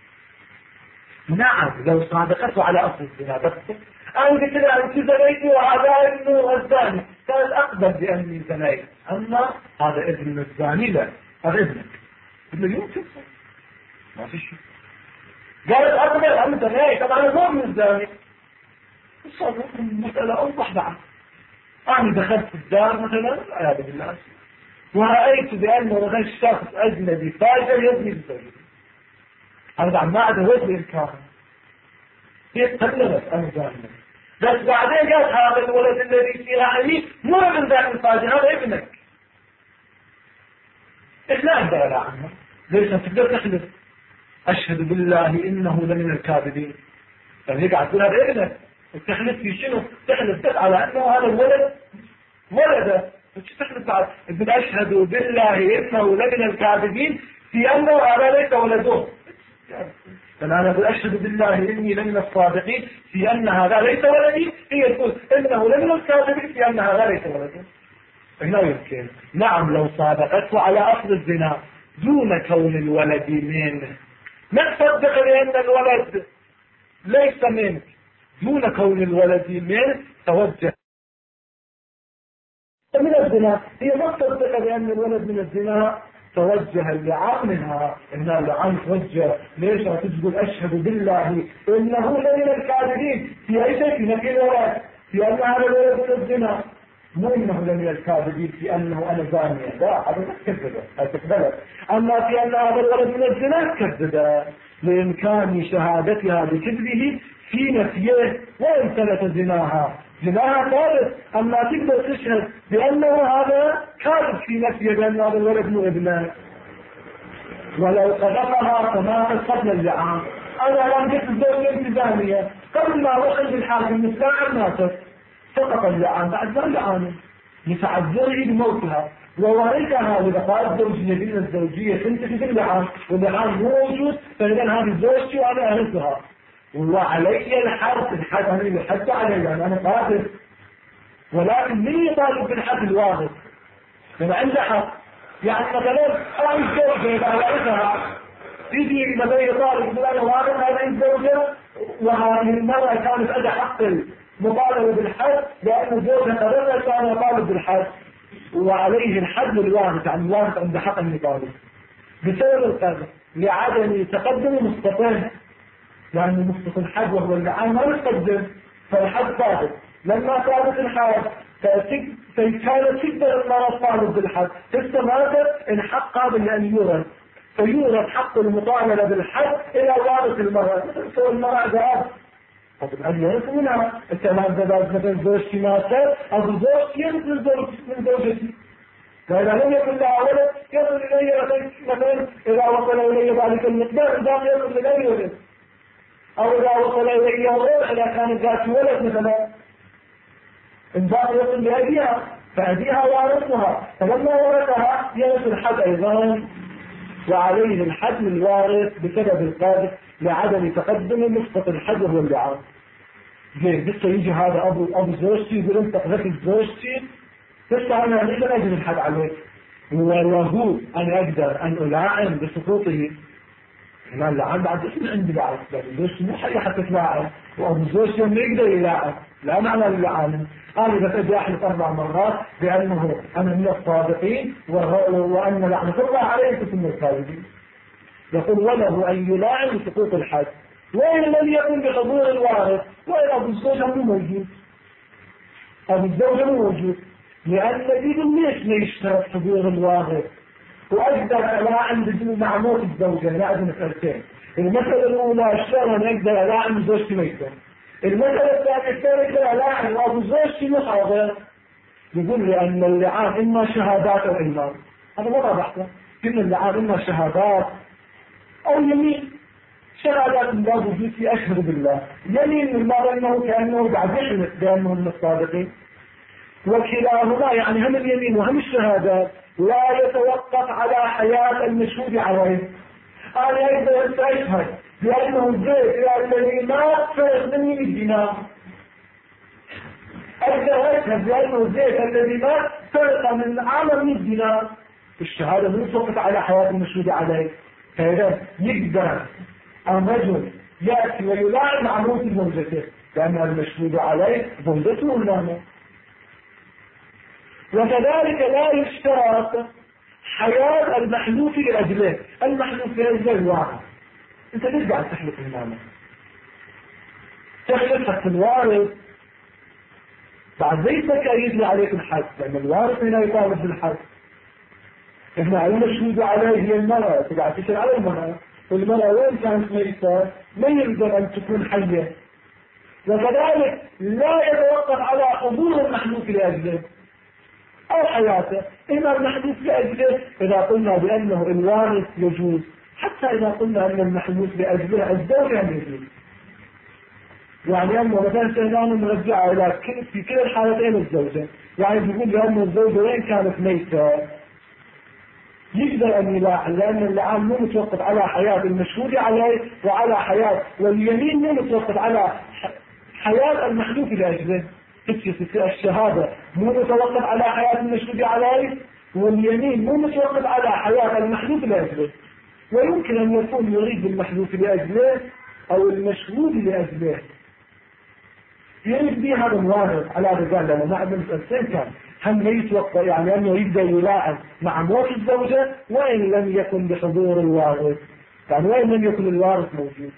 نعم لو صادقته على أصل الزنا بس أنا قلت لها أنت زنيتي وهذا ابنه الزاني، قالت أقبل بأني زنيت، أما هذا ابن الزاني لا، هذا ابنك، ابن يمكن ما في شيء. قالت أقبل أن زنيت، طبعا أنا مو ابن الزاني. صار المسألة أوضح بعد. أنا دخلت الدار مثلا عياذا بالله ورأيت بأنه مثلا شخص أجنبي فاجر يزني بزوجته، أنا بعد ما عاد هويت بإمكانه، هي تقلبت أنا جانبا. بس بعدين قالت هذا الولد الذي في رأيي مو ابن ذاك الفاجر، هذا ابنك. إيش لا أقدر لا عنه، ليش تقدر تحلف أشهد بالله إنه لمن الكاذبين، يعني قاعد تقول هذا ابنك، تحلف في شنو؟ تحلف بس على أنه هذا الولد ولده، وش تحلف بعد؟ تقول أشهد بالله إنه لمن الكاذبين في أنه هذا ليس ولده. فأنا أقول أشهد بالله إني لمن الصادقين في أن هذا ليس ولدي، هي تقول إنه لمن الكاذبين في أن هذا ليس ولدي. لا يمكن. نعم لو صادقته على أصل الزنا دون كون الولد منه، ما تصدق بأن الولد ليس منك، دون كون الولد منه توجه من الزنا. هي ما تصدق بأن الولد من الزنا، توجه اللعان منها، إن اللعان توجه. ليش تقول أشهد بالله إنه لمن الكاذبين في أي شيء؟ في نفي الولد، في أن هذا الولد من الزنا، مو إنه لمن الكاذبين في أنه أنا زانية، لا هذا ما تكذبه، هذا تقبله. أما في أن هذا الولد من الزنا تكذبه لإمكان شهادتها بكذبه في نفيه، وإن ثبت زناها ثابت. أما تقدر تشهد بأنه هذا كاذب في نفيه بأن هذا الولد مو ابنه. ولو قدمها تماما قبل اللعان، أنا لم جئت الزوجة التزامية قبل ما وصل بالحاكم مثل الناصر سقط اللعان، بعد ما اللعان يتعذره بموتها وورثها، وإذا قالت زوجية بين الزوجية تنتهي باللعان واللعان مو موجود، فإذا هذه زوجتي وأنا أرثها وعلي الحد. الحد أنا يحد علي يعني أنا قادر، ولكن من يطالب بالحد الواضح؟ لما عنده حق. يعني مثلا أنا الزوجة إذا ورثها يجي مثلا يطالب بأنه وارث هذه الزوجة، وهذه المرأة كانت أدى حق المطالبة بالحد لأن زوجها قررت كان يطالب بالحد، وعليه الحد الوارث، يعني الوارث عنده حق أن يطالب بسبب القدر لعدم تقدم مستقل، يعني مستقل الحد وهو اللعان ما يتقدم، فالحد ثابت. لما ثابت الحد كانت تقدر المرأة تطالب بالحد، استمرت الحق قابل لأن يورث، فيورث حق المطالبة بالحد إلى وارث المرأة. سوى المرأة ذهب طب أن يرث منها الكلام ذا، مثلا زوجتي ماتت أو زوجتي يرث من زوجتي، فإذا لم يكن لها ولد يصل إلي مثلا إذا وصل إلي ذلك المقدار إذا يصل إلي ولد، أو إذا وصل إلي غير إذا كانت ذات ولد مثلا إنسان يصل لأبيها فأبيها وارثها، فلما ورثها يرث الحد أيضا، وعليه الحد الوارث بسبب القاذف لعدم تقدم مسقط الحد وهو اللعان. زين لسه يجي هذا أبو زوجتي يقول أنت قذفت زوجتي، لسه أنا ليس أجد الحد عليك، وله أن أقدر أن ألاعن بسقوطه. أنا اللعان بعد اسم عندي بعد، زوجتي مو حاجة حتى تلاعن، وأبو زوجتي ما يقدر يلاعن، لا معنى اللعان. أنا إذا بدي أحلف 4 مرات بأنه أنا من الصادقين وأن لعنة الله عليه ثم الكاذبين، يقول وله أن يلاعن بسقوط الحد، وإن لم يكن بحضور الوارث، وإن أبو الزوجة مو موجود، أبو الزوجة مو موجود، لأن ليش ما يشترط حضور الوارث؟ وأقدر ألاعن بدون مع موت الزوجة. لازم مسألتين، المسألة الأولى شلون أقدر ألاعن زوجتي ميتة، المسألة الثانية ألاعن وأبو زوجتي مو حاضر. يقول لي أن اللعان إما شهادات أو إيمان، هذا ما بحثه، إن اللعان إما شهادات أو يمين. شهادات من باب وجودي أشهد بالله، يمين من باب أنه كأنه بعد يحلف بأنه من الصادقين، وكلاهما يعني هم اليمين وهم الشهادات لا يتوقف على حياة المشهود عليه. أنا أقدر أشهد بأنه زيد الذي مات فرق مني الدينار، أقدر أشهد بأنه زيد الذي مات فرق من عمل من الدينار. الشهادة لا توقف على حياة المشهود عليه، فإذا يقدر الرجل يأتي ويلاعن مع موت زوجته لأن المشهود عليه زوجته ولا وكذلك لا يشترط حياة المحلوف لأجله. المحلوف لأجله الوارث. أنت ليش قاعد تحلف المال؟ تحلف حتى الوارث بعد ليس كأيد لي عليك الحد، لأن الوارث هنا يطالب بالحد. إحنا المشهود عليه هي المرأة، تقعد تشير على المرأة، والمرأة وين كانت ميتة ما يلزم أن تكون حية. وكذلك لا يتوقف على حضور المحلوف لأجله أو حياته، إما المحلوف لأجله إذا قلنا بأنه الوارث يجوز، حتى إذا قلنا أن المحلوف لأجله الزوجة يجوز. يعني أنه مثلا سيدان نرجع إلى في كل الحالتين الزوجة، يعني بيقول لأن الزوجة وين كانت ميتة يقدر أن يلاعن، لأن اللعان مو متوقف على حياة المشهود عليه وعلى حياة، واليمين مو متوقف على حياة المحلوف لأجله. الشهادة مو متوقف على حياة المشهود عليه، واليمين مو متوقف على حياة المحلوف لأجله. ويمكن أن يكون يريد المحلوف لأجله أو المشهود لأجله، يريد به هذا الوارث على رجال، لأنه مع الإنسان كان هم يتوقع يعني أنه يبدأ يلاعب مع موت الزوجة وإن لم يكن بحضور الوارث، يعني وإن لم يكن الوارث موجود.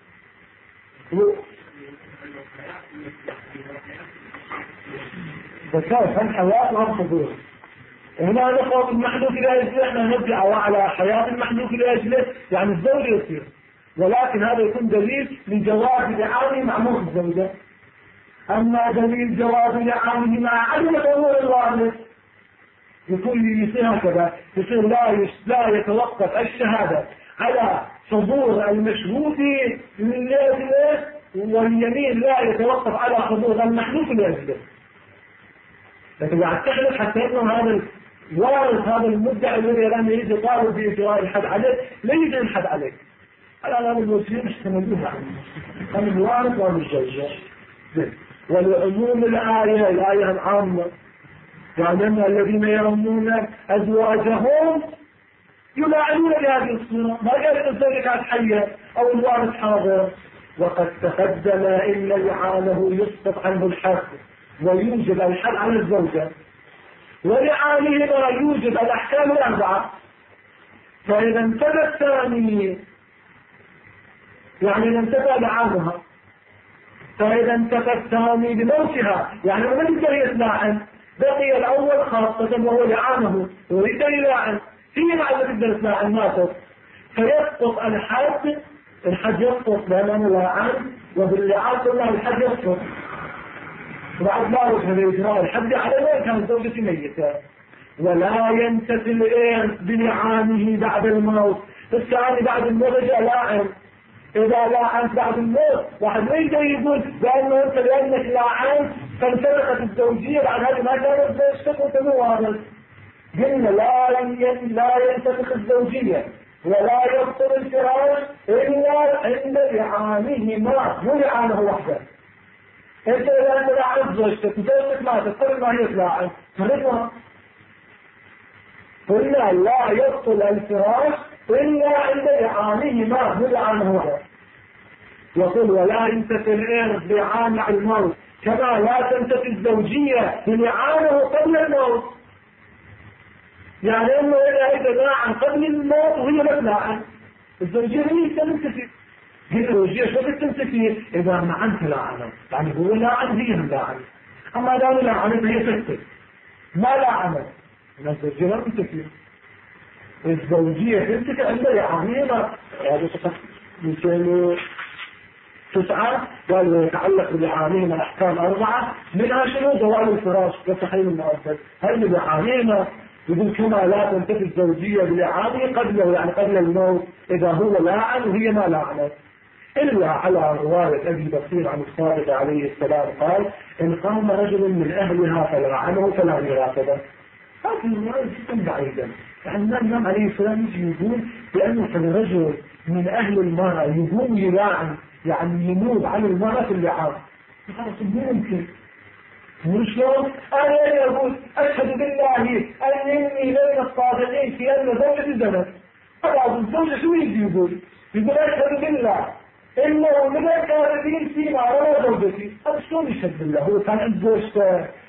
ذكرت هم حياة وهم حضور. هنا نقول المحلوف لأجله، احنا نرجع على حياة المحلوف لأجله يعني الزوج يصير، ولكن هذا يكون دليل لجواز لعانه مع موت الزوجة. أما دليل جواز لعانه مع عدم حضور الوارث يكون يصير هكذا، يصير لا يتوقف الشهادة على حضور المشهود لأجله، واليمين لا يتوقف على حضور المحلوف لأجله. لكن بعد تحلف حتى انه هذا الوارث هذا المدعي الذي الان يريد يطالب باجراء الحد عليه لا يجري الحد عليك. الان هذا الوسيله يحتملوها عن الوارث وعن الزوجه. ولعموم الآية العامة يعني أن الذين يرمون أزواجهم يلاعنون بهذه الصورة، ما قال الزوجة كانت حية أو الوارث حاضر. وقد تقدم إن لعانه يسقط عنه الحد ويوجب الحد على الزوجة، ولعانهما يوجب الأحكام الأربعة. فإذا انتبه الثاني يعني انتبه لعانها، فإذا انتفى الثاني بموتها يعني ما يقدر يتلاعن، بقي الأول خاصة وهو لعانه ويقدر يلاعن فيما الذي يقدر يتلاعن ماتت، فيسقط الحد يسقط لأنه لاعن، وباللعان كله الحد يسقط. وبعد ما وجه الإجراء الحد على وين كانت زوجتي ميتة. ولا ينتفي الإرث بلعانه بعد الموت. الثاني بعد الموت جاء لاعن، إذا لاعنت بعد الموت واحد ما يقدر يقول بأنه أنت لأنك لاعنت فانسلخت الزوجية بعد هذه ما كانت زوجتك وأنت مو وارث. قلنا لا ينتفخ الزوجية ولا يبطل الفراش إلا عند لعانهما، مو لعانه وحده. أنت إذا أنت لاعنت زوجتك ماتت قبل ما هي تلاعن فنفهم. قلنا لا يبطل الفراش إلا عند لعانهما، مو لعانه وحده. يقول ولا ينتفي الإرث بلعان الموت كما لا تنتفي الزوجية بلعانه قبل الموت. يعني انه اذا لاعن قبل الموت وهي لا تلاعن الزوجية هي تنتفي. الزوجية شو تنتفي؟ اذا ما انت لاعنه، يعني هو لاعن هي لاعن، اما اذا لاعنت هي تنتفي. ما لاعنت الزوجية لا تنتفي، الزوجية تنتفي عند لعانهما. هذا مثل 9 قالوا يتعلق بلعانهما الأحكام 4 منها شنو؟ زوال الفراش وتحريم المؤبد. هل بلعانهما يقول كما لا تنتفي الزوجية بلعانه قبله يعني قبل الموت إذا هو لاعن وهي ما لاعنت، إلا على رواية أبي بصير عن الصادق عليه السلام قال إن قام رجل من أهلها فلعنه فلا ميراث له. هذه الرواية جدا بعيدا. يعني النبي عليه السلام يجي يقول بأنه الرجل من أهل المرأة يقوم يلاعن يعني يموت عن المرأة في اللعان، خلاص ممكن. وشلون؟ أنا أقول أشهد بالله أنني بين الصادقين في أن زوجتي زنت. بعض الزوجة شو يجي يقول؟ يقول أشهد بالله إنه من الكاذبين فيما روى زوجتي. هذا شلون يشهد بالله؟ هو كان عند زوجته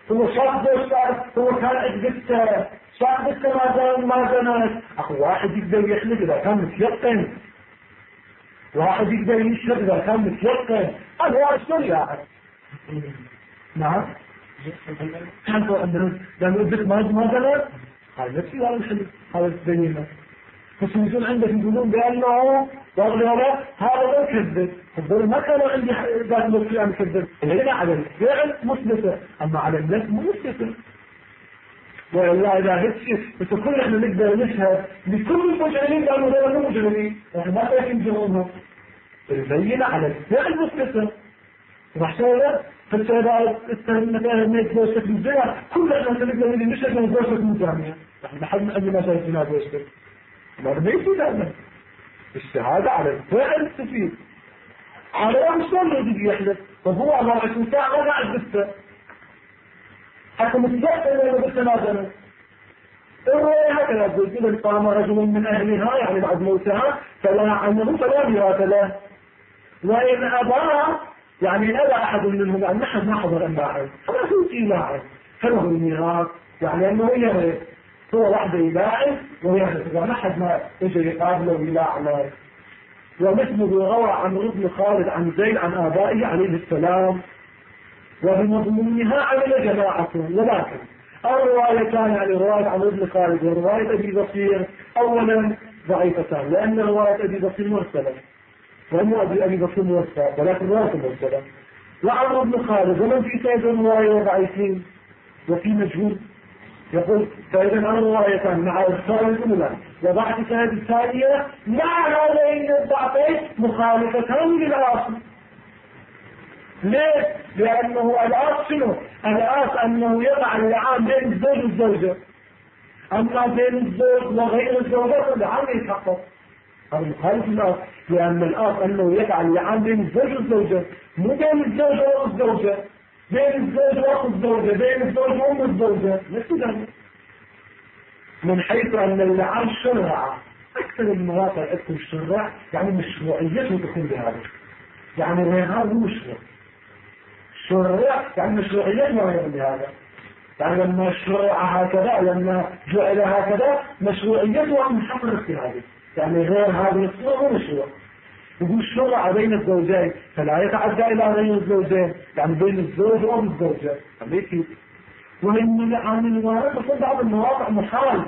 هو شاف دوشتر، هو كان عجبته، شاف بنته ما زنت. أخو واحد يقدر يحلف إذا كان متيقن، واحد يقدر يشرب إذا كان متيقن. هذا شلون يعني؟ نعم. كانوا عندنا لما قلت ما زنت، هذا نفسي ولا الحلف، هذا تبينه. بس يقول عندك يقولون بأنه وغيره هذا لا يكذب. الظلم ما كانوا عندي ذات الوقت عم يكذب. هنا على الفعل مثبتة، أما على النفس مو مثبتة. وإلا إذا هيك بس كل إحنا نقدر نشهد لكل المجرمين قالوا هذول مو مجرمين، إحنا ما شايفين جرمهم. البينة على الفعل مثبتة. راح شايف فالشهادة استهلنا زوجتك من زنا، كل إحنا نقدر نشهد من زوجتك من جامعة. إحنا حد قبل ما شايفينها زوجتك. ما يفيد هذا. الشهادة على الفعل تفيد. على شلون يجي يحلف؟ فهو 24 ساعة ما قاعد بسه. حتى متيقن انه بسه ما زنت. الرواية هكذا تقول إذا قام رجل من أهلها يعني بعد موتها فلا عنه فلا ميراث له. وإن أباها يعني لا أحد منهم يعني نحن ما حضر اللاعب فلا توتي لاعب فله الميراث يعني أنه يرث. هو وحده يلاعب ويرث إذا ما حد ما يجي يقابله ويلاعبه. ومثله روى عن ابن خالد عن زيد عن آبائه عليه السلام وبمضمونها عمل جماعته. ولكن الروايتان يعني رواية عن ابن خالد ورواية أبي بصير أولا ضعيفتان لأن رواية أبي بصير مرسلة وأنه أبي بصير مرسل ولكن رواية مرسلة. وعن ابن خالد ومن في سيد الرواية ضعيفين وفي مجهول. يقول فإذا أنا روايتان مع الرسالة الأولى وضعت السند الثانية مع هذين الضعفين مخالفتان للأصل. ليه؟ لأنه الأصل شنو؟ الأصل أنه يقع اللعان بين الزوج والزوجة. أما بين الزوج وغير الزوجة فاللعان يتحقق. هذا مخالف الأصل لأن الأصل أنه يقع اللعان بين الزوج والزوجة مو بين الزوج والزوجة. بين الزوج واخو الزوجة بين الزوج وام الزوجة نفس ذلك. من حيث أن اللعان شرع أكثر المواقع أكثر الشرع يعني مشروعيته تكون بهذا يعني غيرها مو مشروع. شرع يعني مشروعيته ما غير بهذا يعني لما شرع هكذا لما جعل هكذا مشروعيته محقق في هذا يعني غير هذا الصورة مو مشروع. يقول شرع بين الزوجين فلا يتعدى إلى غير الزوجين يعني بين الزوج وأم الزوجة فليكي. وإن عن الوارث في بعض المواقع محال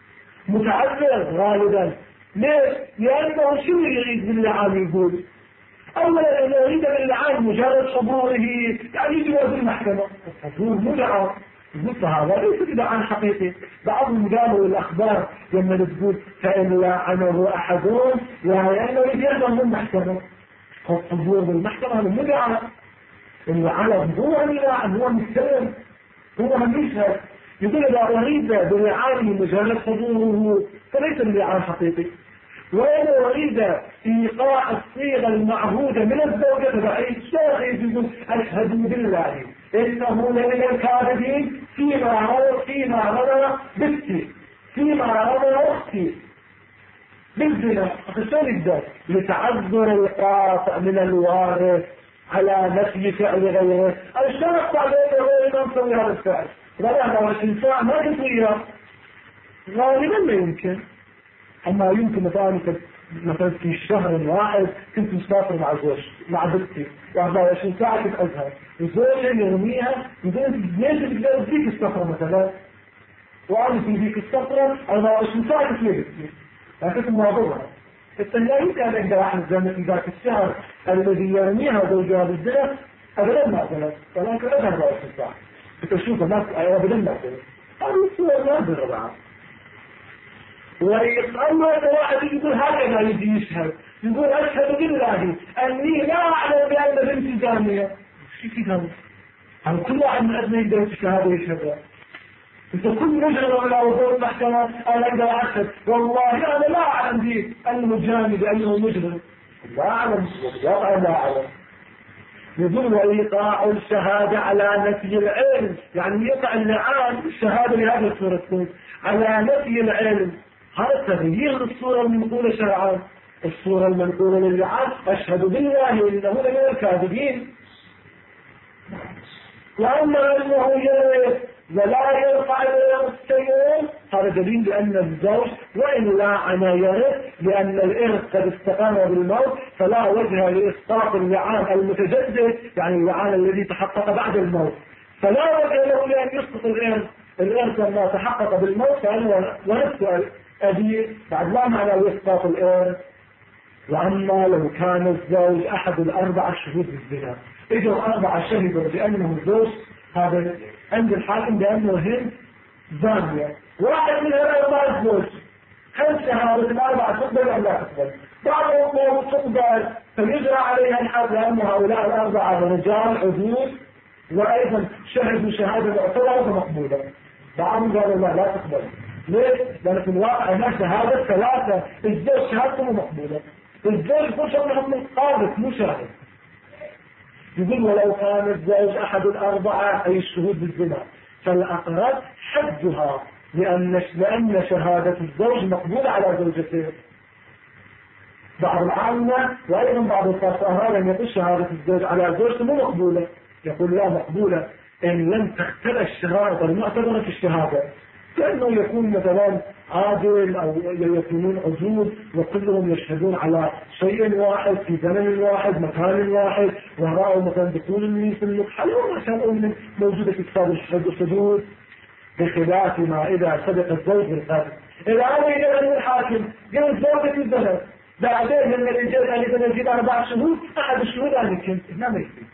متعذر غالبا. ليش؟ لأنه شو يريد باللعان يقول؟ أولا أنه يريد باللعان مجرد حضوره يعني يجوز المحكمة. الحضور مو لعان. قلت هذا ليس لعان حقيقي. بعضهم قالوا الأخبار لما تقول فإن لعنه أحدهم يعني أنه يجوز المحكمة. الحضور بالمحكمة هذا مو لعان. اللعان هو اللعان هو مستلم هو من يشهد. يقول إذا أريد باللعان مجرد حضوره فليس اللعان حقيقي. وإذا أريد إيقاع الصيغة المعهودة من الزوجة بعيد شاهد يقول أشهد بالله إنه لمن الكاذبين فيما روى بنتي فيما روى أختي بالزنا. شلون يقدر؟ لتعذر القاطع من الوارث على نفي فعل غيره. الشرط بعد غير ما نسوي هذا الفعل لا 24 ساعة ما تسويها غالبا ما يمكن. أما يمكن مثلا في شهر واحد كنت مسافر مع زوج مع بنتي 24 ساعة كنت أزهر الزوجة يرميها يقول ليش تقدر تجيك السفرة مثلا وأنا في ذيك السفرة 24 ساعة كنت بنتي لكن موضوعها لا يمكن أن أقدر أحمل زمن في ذاك الشهر الذي يرميها زوجها بالزنا أبدا ما أزلت ولكن أزهر 24 ساعة كنت أشوف الناس أبدا ما أزلت هذه الصورة لا أزهر معها. ويسألنا واحد يقول هكذا يجي يشهد يقول أشهد بالله أني لا أعلم بأن بنتي زانية. شو كذا؟ عن كل واحد من أبنائي يقدر الشهادة يشهدها. أنت كل مجرم على وضوء المحكمة أنا أقدر أشهد والله أنا لا أعلم به أنه جاني بأنه مجرم لا أعلم والله لا أعلم. يقول وإيقاع الشهادة على نفي العلم يعني يقع اللعان الشهادة لهذه الصورة على نفي العلم. هذا تغيير الصورة المنقولة شرعا. الصورة المنقولة للعان أشهد بالله إنه لمن الكاذبين وأما أنه يرث ولا يرفع الإرث شيء، هذا دليل بأن الزوج وإن لاعن يرث، لأن الإرث قد استقام بالموت، فلا وجه لإسقاط اللعان المتجدد، يعني اللعان الذي تحقق بعد الموت، فلا وجه له لأن يسقط الإرث لما تحقق بالموت، فأنه ونفس أبيه بعد لا معنى لإسقاط الإرث. وأما لو كان الزوج أحد الأربعة شهود بالزنا، إجوا 4 شهدوا بأنه الزوج هذا عند الحاكم بأنه هند زانية، واحد من هؤلاء الزوج، هل شهادة ال4 تقبل أم لا تقبل؟ بعضهم تقبل فيجرى عليها الحد، لأن هؤلاء ال4 رجال عدود وأيضا شهدوا شهادة معتبرة فمقبولة. بعضهم قالوا لا تقبل. ليش؟ لأن في الواقع هناك شهادة 3، الزوج شهادته مقبولة، الزوج يكون شهادة من قاضي مو شاهد. يقول ولو كان الزوج أحد ال4 أي الشهود بالزنا، فالأقرب حدها، لأن شهادة الزوج مقبولة على زوجته. بعض العامة وأيضا بعض الفقهاء لم يقل شهادة الزوج على زوجته مو مقبولة، يقول لا مقبولة إن لم تختل الشرائط المعتبرة في الشهادة، كأنه يكون مثلا عادل أو يكونون عدول وكلهم يشهدون على شيء واحد في زمن واحد مكان واحد، ورأوا مثلا دخول الميس المكحل وما شاء من موجودة في كتاب الحدود، بخلاف ما إذا صدق الزوج بالقتل. إذا أنا يجب أن الحاكم قال زوجتي الزهر، بعدين لما الرجال قال إذا نجيب 4 شهود، أحد الشهود أنا كنت ما يكفي.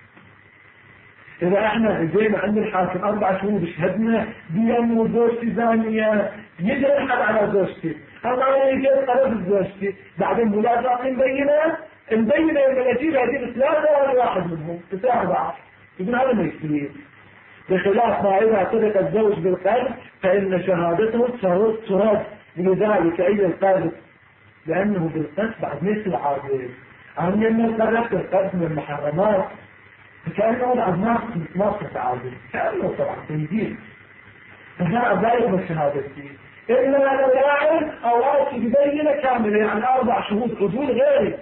إذا احنا جينا عند الحاكم 4 شهود شهدنا بأنه زوجتي زانية، يجري الحد على زوجتي، أما أنا يجي قرب زوجتي، بعدين ملاقات نبينه لما أجيب هذه 3 ولا واحد منهم 4، يقول هذا ما يصير. بخلاف ما إذا صدق الزوج بالقذف فإن شهادته ترد، لذلك أي القذف لأنه بالقذف بعد ليس العادل، أهم أن القذف من المحرمات، كأنه الأبناء مصر تعادل، كأنه طبعا تنجيل، فجاء ذلك من شهادتي إلا لو لاعب أو آتي ببينة كاملة، يعني 4 شهود عدول غيري،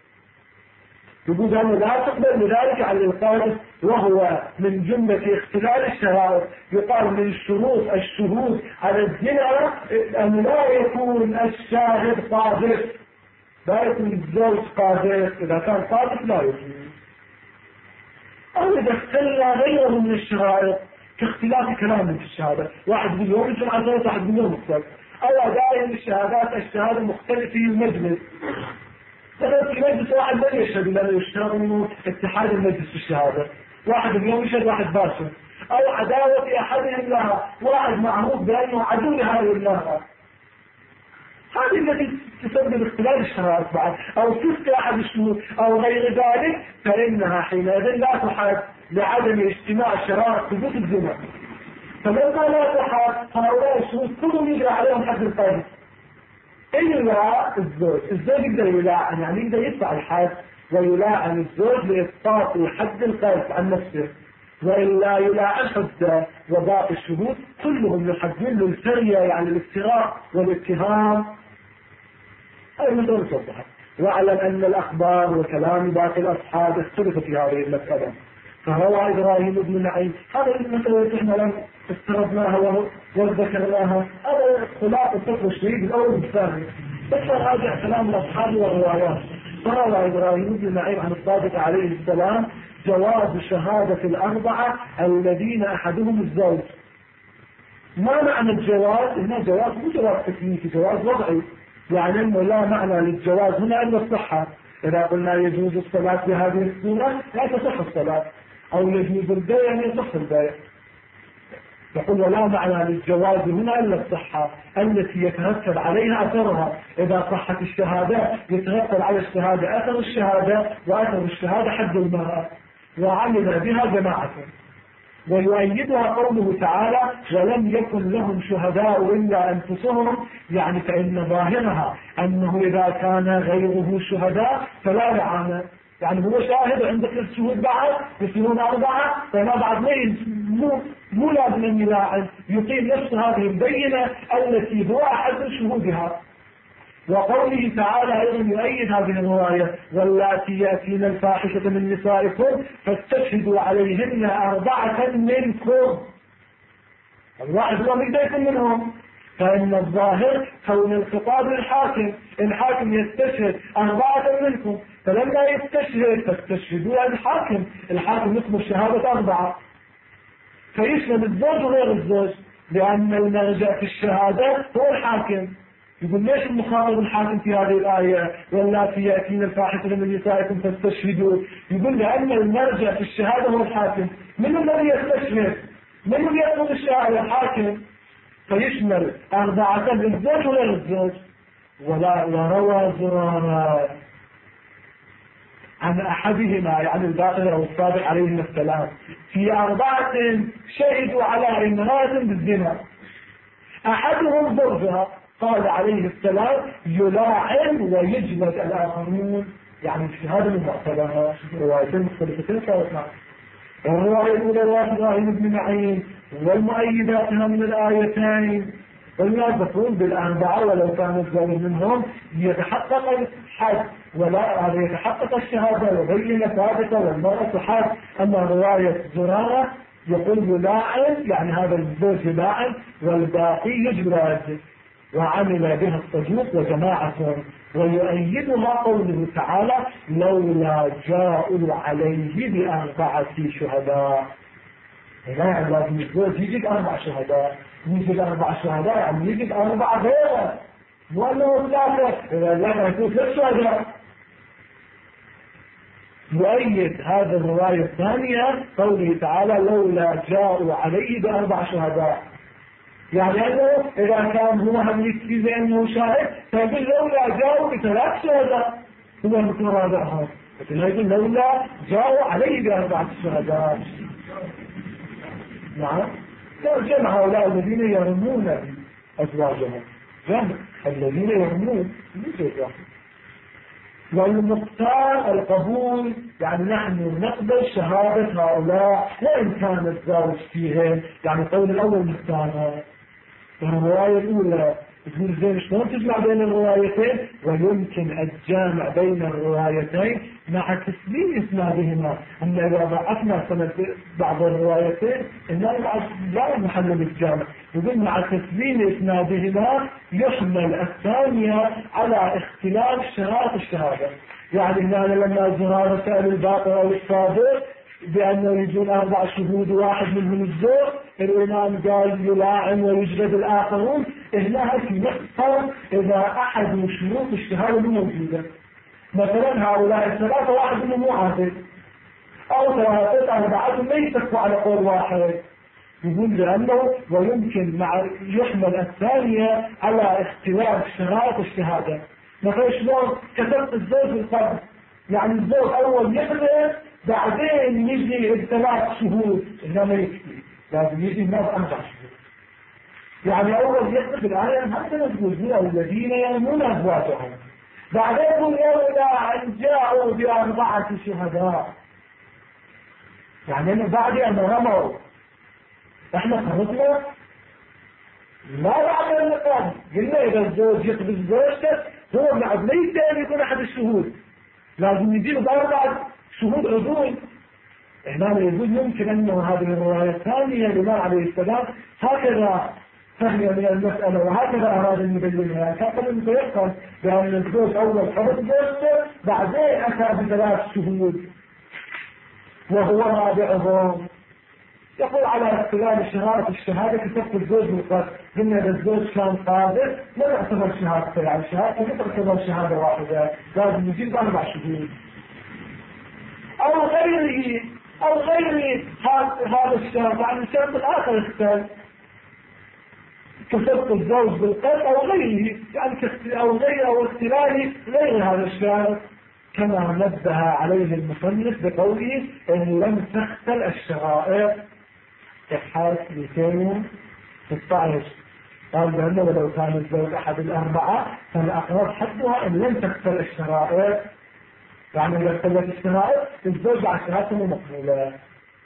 يقول أنه لا تقبل لذلك على القائد، وهو من جملة اختلال الشرائط. يقال من شروط الشهود على الزنا أن لا يكون الشاهد قاذف، لا يكون الزوج قاذف، إذا كان قاذف لا يكون، أو إذا اختلى غيره من الشرائط كاختلاف كلام في الشهادة، واحد باليوم الجمعة زوج، واحد باليوم السبت، أو دائما الشهادة مختلفة في المجلس، مثلا في مجلس واحد لا يشهد لأنه يشترط منه اتحاد المجلس في الشهادة، واحد اليوم يشهد واحد باشر، أو عداوة أحدهم لها، واحد معروف بأنه عدو لهذه المرأة، هذه التي تسبب اختلال الشرائط بعد، أو تسقي أحد الشهود أو غير ذلك، فإنها حينئذ لا تحد لعدم اجتماع الشرائط في ثبوت الزنا. فلما لا تحد هؤلاء الشهود كلهم يجرى عليهم حد القذف إلا الزوج يقدر يلاعن، يعني يقدر يدفع الحد ويلاعن الزوج لإسقاط حد القذف عن نفسه، وإلا يلاعن حده، وباقي الشهود كلهم يحدون للسرية، يعني الافتراء والاتهام. هذه المسألة توضحت. واعلم أن الأخبار وكلام باقي الأصحاب اختلفوا في هذه المسألة. فروى إبراهيم بن نعيم، هذه المسألة احنا لم استردناها وذكرناها، هذا خلاف الفقه الشديد الأول والثاني، بس راجع كلام الأصحاب والروايات. فروى إبراهيم بن نعيم عن الصادق عليه السلام جواز شهادة ال4 الذين أحدهم الزوج. ما معنى الجواز؟ هنا جواز مو جواز تكليفي، جواز وضعي، يعني أنه لا معنى للجواز هنا إلا الصحة. إذا قلنا يجوز الصلاة بهذه الصورة لا تصح الصلاة، أو يجوز البيع يصح البيع. يقول ولا معنى للجواز هنا إلا الصحة التي يترتب عليها أثرها. إذا صحت الشهادة يترتب على الشهادة أثر الشهادة، وأثر الشهادة حد المرأة، وعمل بها جماعة. ويؤيدها قوله تعالى ولم يكن لهم شهداء إلا أنفسهم، يعني فإن ظاهرها أنه إذا كان غيره شهداء فلا لعنة، يعني هو شاهد عندك الشهود بعد يصيرون 4، فما بعد مو لازم أن يلاعن، يقيم نفس هذه البينة التي هو أحد شهودها. وقوله تعالى أيضا يؤيد هذه الرواية: واللاتي يأتين الفاحشة من نسائكم فاستشهدوا عليهن 4 منكم. الواحد هو يقدر منهم، فإن الظاهر كون الخطاب للحاكم، الحاكم يستشهد 4 منكم، فلما يستشهد فاستشهدوا الحاكم، الحاكم يطلب شهادة 4، فيشمل الزوج وغير الزوج، لأن المرجع في الشهادة هو الحاكم. يقول ليش المخاطب الحاكم في هذه الآية واللاتي يأتين الفاحشة من نسائكم فاستشهدوا؟ يقول لأن المرجع في الشهادة هو الحاكم. من الذي يستشهد؟ من الذي يطلب الشهادة؟ الحاكم، فيشمل 4 للزوج وغير الزوج. وروى زرارة عن أحدهما، يعني الباقر أو الصادق عليهم السلام، في 4 شهدوا على امرأة بالزنا، أحدهم زوجها، قال عليه السلام يلاعن ويجلد الآخرون. يعني الشهادة من معتبرها روايتين مختلفتين كانت معه. الرواية الأولى رواية إبراهيم بن معين والمؤيداتها من الآيتين، والموظفون بال4 ولو كان الزوج منهم يتحقق الحد ولا يتحقق الشهادة وبين ثابتة والمرأة حد. أما رواية زرارة يقول يلاعن، يعني هذا الزوج يلاعن والباقي يجلد، وعمل بها الصدوق وجماعة. ويؤيدها قوله تعالى لولا جاءوا عليه ب4 شهداء. لا لازم الزوج يجد 4 شهداء، يجد 4 شهداء يعني يجد 4 غيره، مو انه 3، لا يكون 3 شهداء. يؤيد هذه الرواية الثانية قوله تعالى لولا جاءوا عليه ب4 شهداء، يعني أنه إذا كان هو هم يكفي بأنه شاهد فيقول لولا جاءوا ب3 شهداء، هو المترادعها، لكن يقول لولا جاءوا عليه ب4 شهداء. نعم، جمع هؤلاء الذين يرمون أزواجهم، جمع الذين يرمون بزوجهم. والمختار القبول، يعني نحن نقبل شهادة هؤلاء وإن كان الزوج فيهم، يعني القول الأول مختارها. الرواية الأولى تقول زين شلون تجمع بين الروايتين؟ ويمكن الجامع بين الروايتين مع تسليم إسنادهما. أن إذا ضعفنا سند بعض الروايتين إنه لا محل للجامع، يقول مع تسليم إسنادهما يحمل الثانية على اختلاف شرائط الشهادة. يعني هنا لما زرارة سأل الباقر أو الصادق بأنه يجون 4 شهود وواحد منهم الزور، الإمام قال يلاعن ويجلد الآخرون. هنا في نقطة إذا أحد من شروط الشهادة مو موجودة، مثلا هؤلاء 3 واحد منهم مو عادل، أو 3 4 ما يتفقوا على قول واحد، يقول لأنه ويمكن مع يحمل الثانية على اختلاف شرائط الشهادة. مثلا شلون كتبت الزوج بالقبض، يعني الزوج أول يحدث بعدين يجي ب3 شهود، إنما ما يكفي، لازم يجي الناس 4 شهود. يعني أول يحدث الآية حتى نقول هؤلاء الذين يرمون أزواجهم، بعدين يقول لولا أن جاءوا ب4 شهداء، يعني أنا بعد أن رموا احنا خرجنا لا بعد النقاط. قلنا إذا الزوج يقبل زوجته هو بعد ما يقدر يكون أحد الشهود، لازم يجيب 4 شهود عدول. هنا يقول يمكن أنه هذه الرواية الثانية لله عليه السلام هكذا فهم من المسألة وهكذا أراد أن يبينها. كان المتيقن بأن الزوج أول خرج زوجته بعدين أتى ب3 شهود وهو رابعهم. يقول على اختلاف شهادة الشهادة كتبت الزوج بالقتل، قلنا إذا الزوج كان قادر لا يعتبر شهادته، يعني شهادته لا تعتبر شهادة واحدة، لازم يجيب 4 شهود. أو غيره هذا الشرط، يعني الشرط الآخر اختلف، كتبت الزوج بالقتل أو غيره، يعني أو اختلاف غير هذا الشرط، كما نبه عليه المصنف بقوله إن لم تختل الشرائط. إحاس 216 قال بأنه ولو كان الزوج أحد ال4 فالأقرب حدها إن لم تختل الشرائط، يعني إذا اختلت الشرائط الزوج على شهادته مقبولة،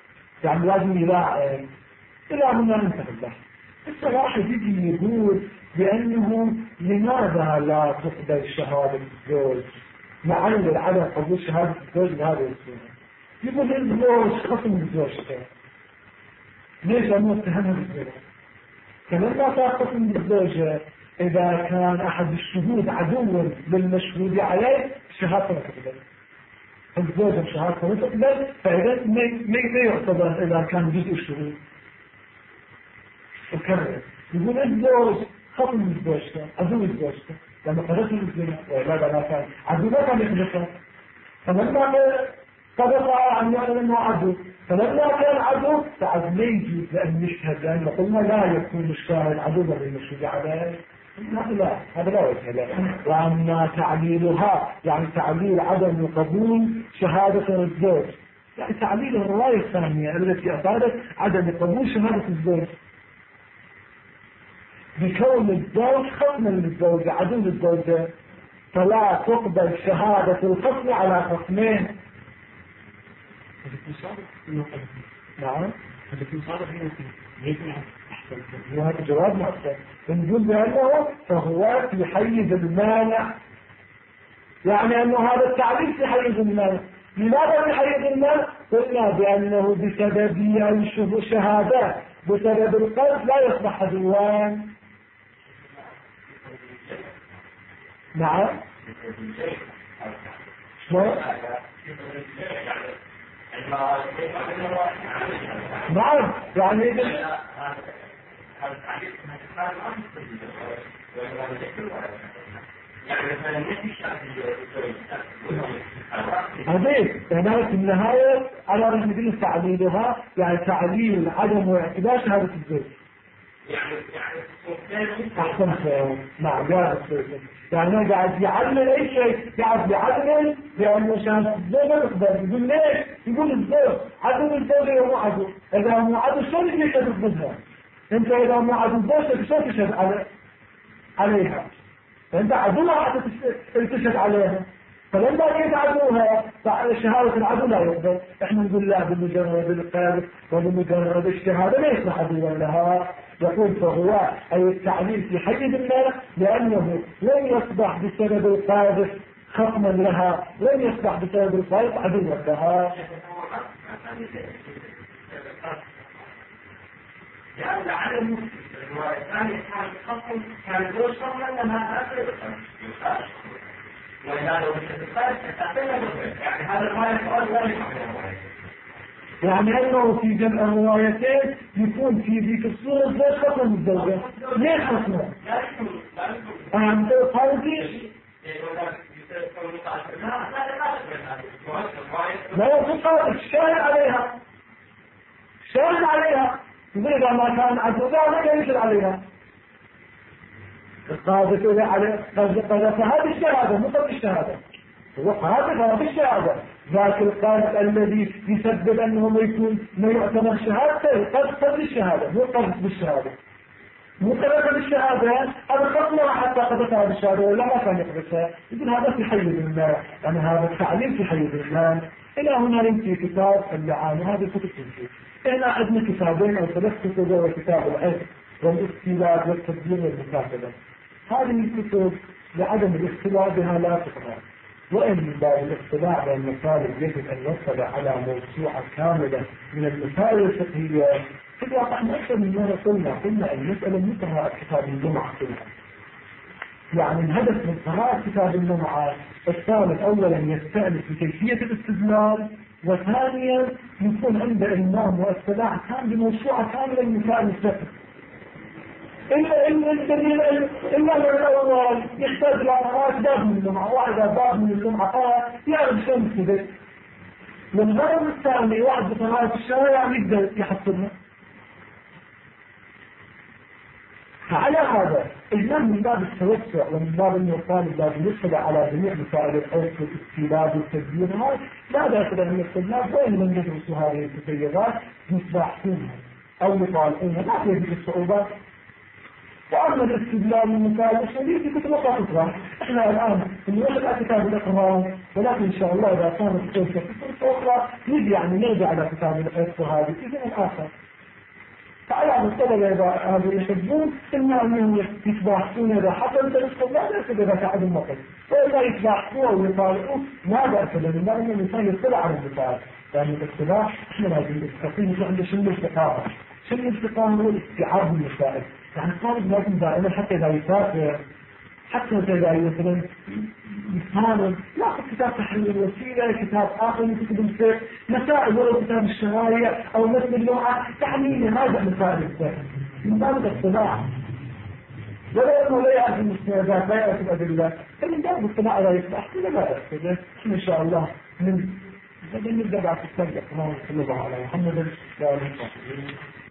يعني لازم يلاعن. إلى هنا انتهى الله. الصراحة يجي يقول بأنه لماذا لا تقبل شهادة الزوج؟ معلل على قبول شهادة الزوج بهذه الصورة. يقول الزوج خصم زوجته. ليش؟ لأنه اتهمها بالزوج. فلما صار خصم بالزوجة إذا كان أحد الشهود عدوا للمشهود عليه شهادته لا تقبل. الزوجة شهادته لا تقبل، فإذا ما يعتبر إذا كان جزء الشهود. وكرر يقول الزوج خصم زوجته، عدو زوجته، لما قررت الزنا ولا ما كان عدو ما كان يخلصه. فلما صدق عن يعلم انه عدو، فلما كان عدو فعد لا يجوز لان نشهد، لان قلنا لا يكون الشاهد عدوا للمشهود عليه. هذا لا وجه له. واما تعليلها يعني تعليل عدم قبول شهادة الزوج، يعني تعليل الرواية الثانية التي أفادت عدم قبول شهادة الزوج بكون الزوج خصما للزوجة عدو للزوجة، فلا تقبل شهادة الخصم على خصمين. نعم هذا في صالح وهذا جواب محسن. نقول بأنه فهو في حيز المانع، يعني أنه هذا التعليل في حيز المانع. لماذا في حيز المانع؟ قلنا بأنه بسبب الشهادات بسبب القلب لا يصبح عدوان. نعم نعم يعني هذه هناك في النهاية على رغم تعليلها يعني تعليل عدم اعتبار شهادة الزوج. أحسن شيء. نعم يعني قاعد يعلل أي شيء، قاعد يعلل لأنه شهادة الزوج يقبل. يقول ليش؟ يقول الزوج عدو الزوج هو عدو، إذا هو عدو شلون يجي تضبطها؟ أنت إذا هو عدو الزوج شلون تشهد عليها؟ فأنت عدوها تشهد عليها، فلما جيت عدوها شهادة العدو لا يقبل. احنا نقول لا بمجرد القيادة وبمجرد الشهادة لا يصلح عدوا لها. يقول فهو أي التعليل في حيز المال لأنه لن يصبح بسبب القاذف خصما لها، لن يصبح بسبب القاذف عدوا لها. يعني لعل الرواية الثانية كان خصم كان الزوج خصما لما أكل وإذا لو يعني هذا الرواية الأول لا يصح. يعني أنه في جمع الروايتين يكون في ذيك الصورة الزوج خصم الزوجة. ليش خصمه؟ أنت قلتي لا يكون قادر الشاهد عليها، الشاهد عليها إذا ما كان عدوها ما كان يشهد عليها. القاذف إذا عليه قذف هذه الشهادة مو قذف الشهادة، هو قاذف هذه الشهادة. ذاك القاذف الذي يسبب أنه ما يعتبر شهادته قذف الشهادة، مو قذف بالشهادة، مو قذف بالشهادة. هذا خصمه حتى قذفها بالشهادة ولا ما كان يقذفها. يقول هذا في حيز المال، يعني هذا التعليل في حيز المال. إلى هنا يمشي كتاب اللعان وهذه كتب تنشي. هنا عندنا كتابين أو 3 كتب، وكتاب العلم والاستيلاد والتدبير والمكاتبة. هذه الكتب لعدم الاختلاع بها لا تقرأ، وإن من باب الاختلاع بين المسائل يجب أن يصل على موسوعة كاملة من المسائل الفقهية. في الواقع أكثر من مرة قلنا المسألة مو قراءة كتاب الجمعة كلها. يعني الهدف من قراءة كتاب الجمعة الثالث أولا يستأنس بكيفية الاستدلال، وثانيا يكون عنده إلمام واطلاع كامل بموسوعة كاملة من مسائل الفقه. إلا من الأول يحتاج لقراءة باب من اللمعة، واحدة باب من اللمعة يعرف شلون كذا. والغرض الثاني واحد بقراءة الشارع يقدر يحصلها. فعلى هذا الإمام من باب التوسع ومن باب أن الطالب لازم يحصل على جميع مسائل الحفظ والاستيلاد والتدبير، لا داخل أن الطلاب وين من يدرسوا هذه التسيبات يصبحونها أو يطالعونها، لا فيه الصعوبات. وأما الاستدلال المسائل الشديد في كتب أخرى، إحنا الآن نوجد كتاب الإقرار، ولكن إن شاء الله إذا كانت كتب أخرى نجي يعني نرجع على كتاب الحفظ هذه في زمن آخر. فعلى الطلبة إذا يحبون إنهم يتباحثون إذا حصل تلسل لا بأس إذا كعد المطل، وإذا يتباحثوا ويطالعوا لا بأس لأن الإنسان يطلع على المثال. يعني الاطلاع إحنا لازم نستطيع عند شنو الاستقامة. شنو الاستقامة هو الاستيعاب من المسائل. يعني الطالب لازم دائما حتى إذا يسافر، حتى إذا مثلا يتعامل ياخذ كتاب تحرير الوسيلة، كتاب آخر من كتب الفقه، مسائل ولو كتاب الشرايع أو مثل اللغة، يعني هذا مسائل الفقه من باب الاطلاع، ولا أنه لا يعرف المستندات لا يعرف الأدلة، فمن باب الاطلاع على يفتح كل ما يأخذ إن شاء الله من نبدأ بعد السنة. اللهم صل على محمد وعلى آله وصحبه.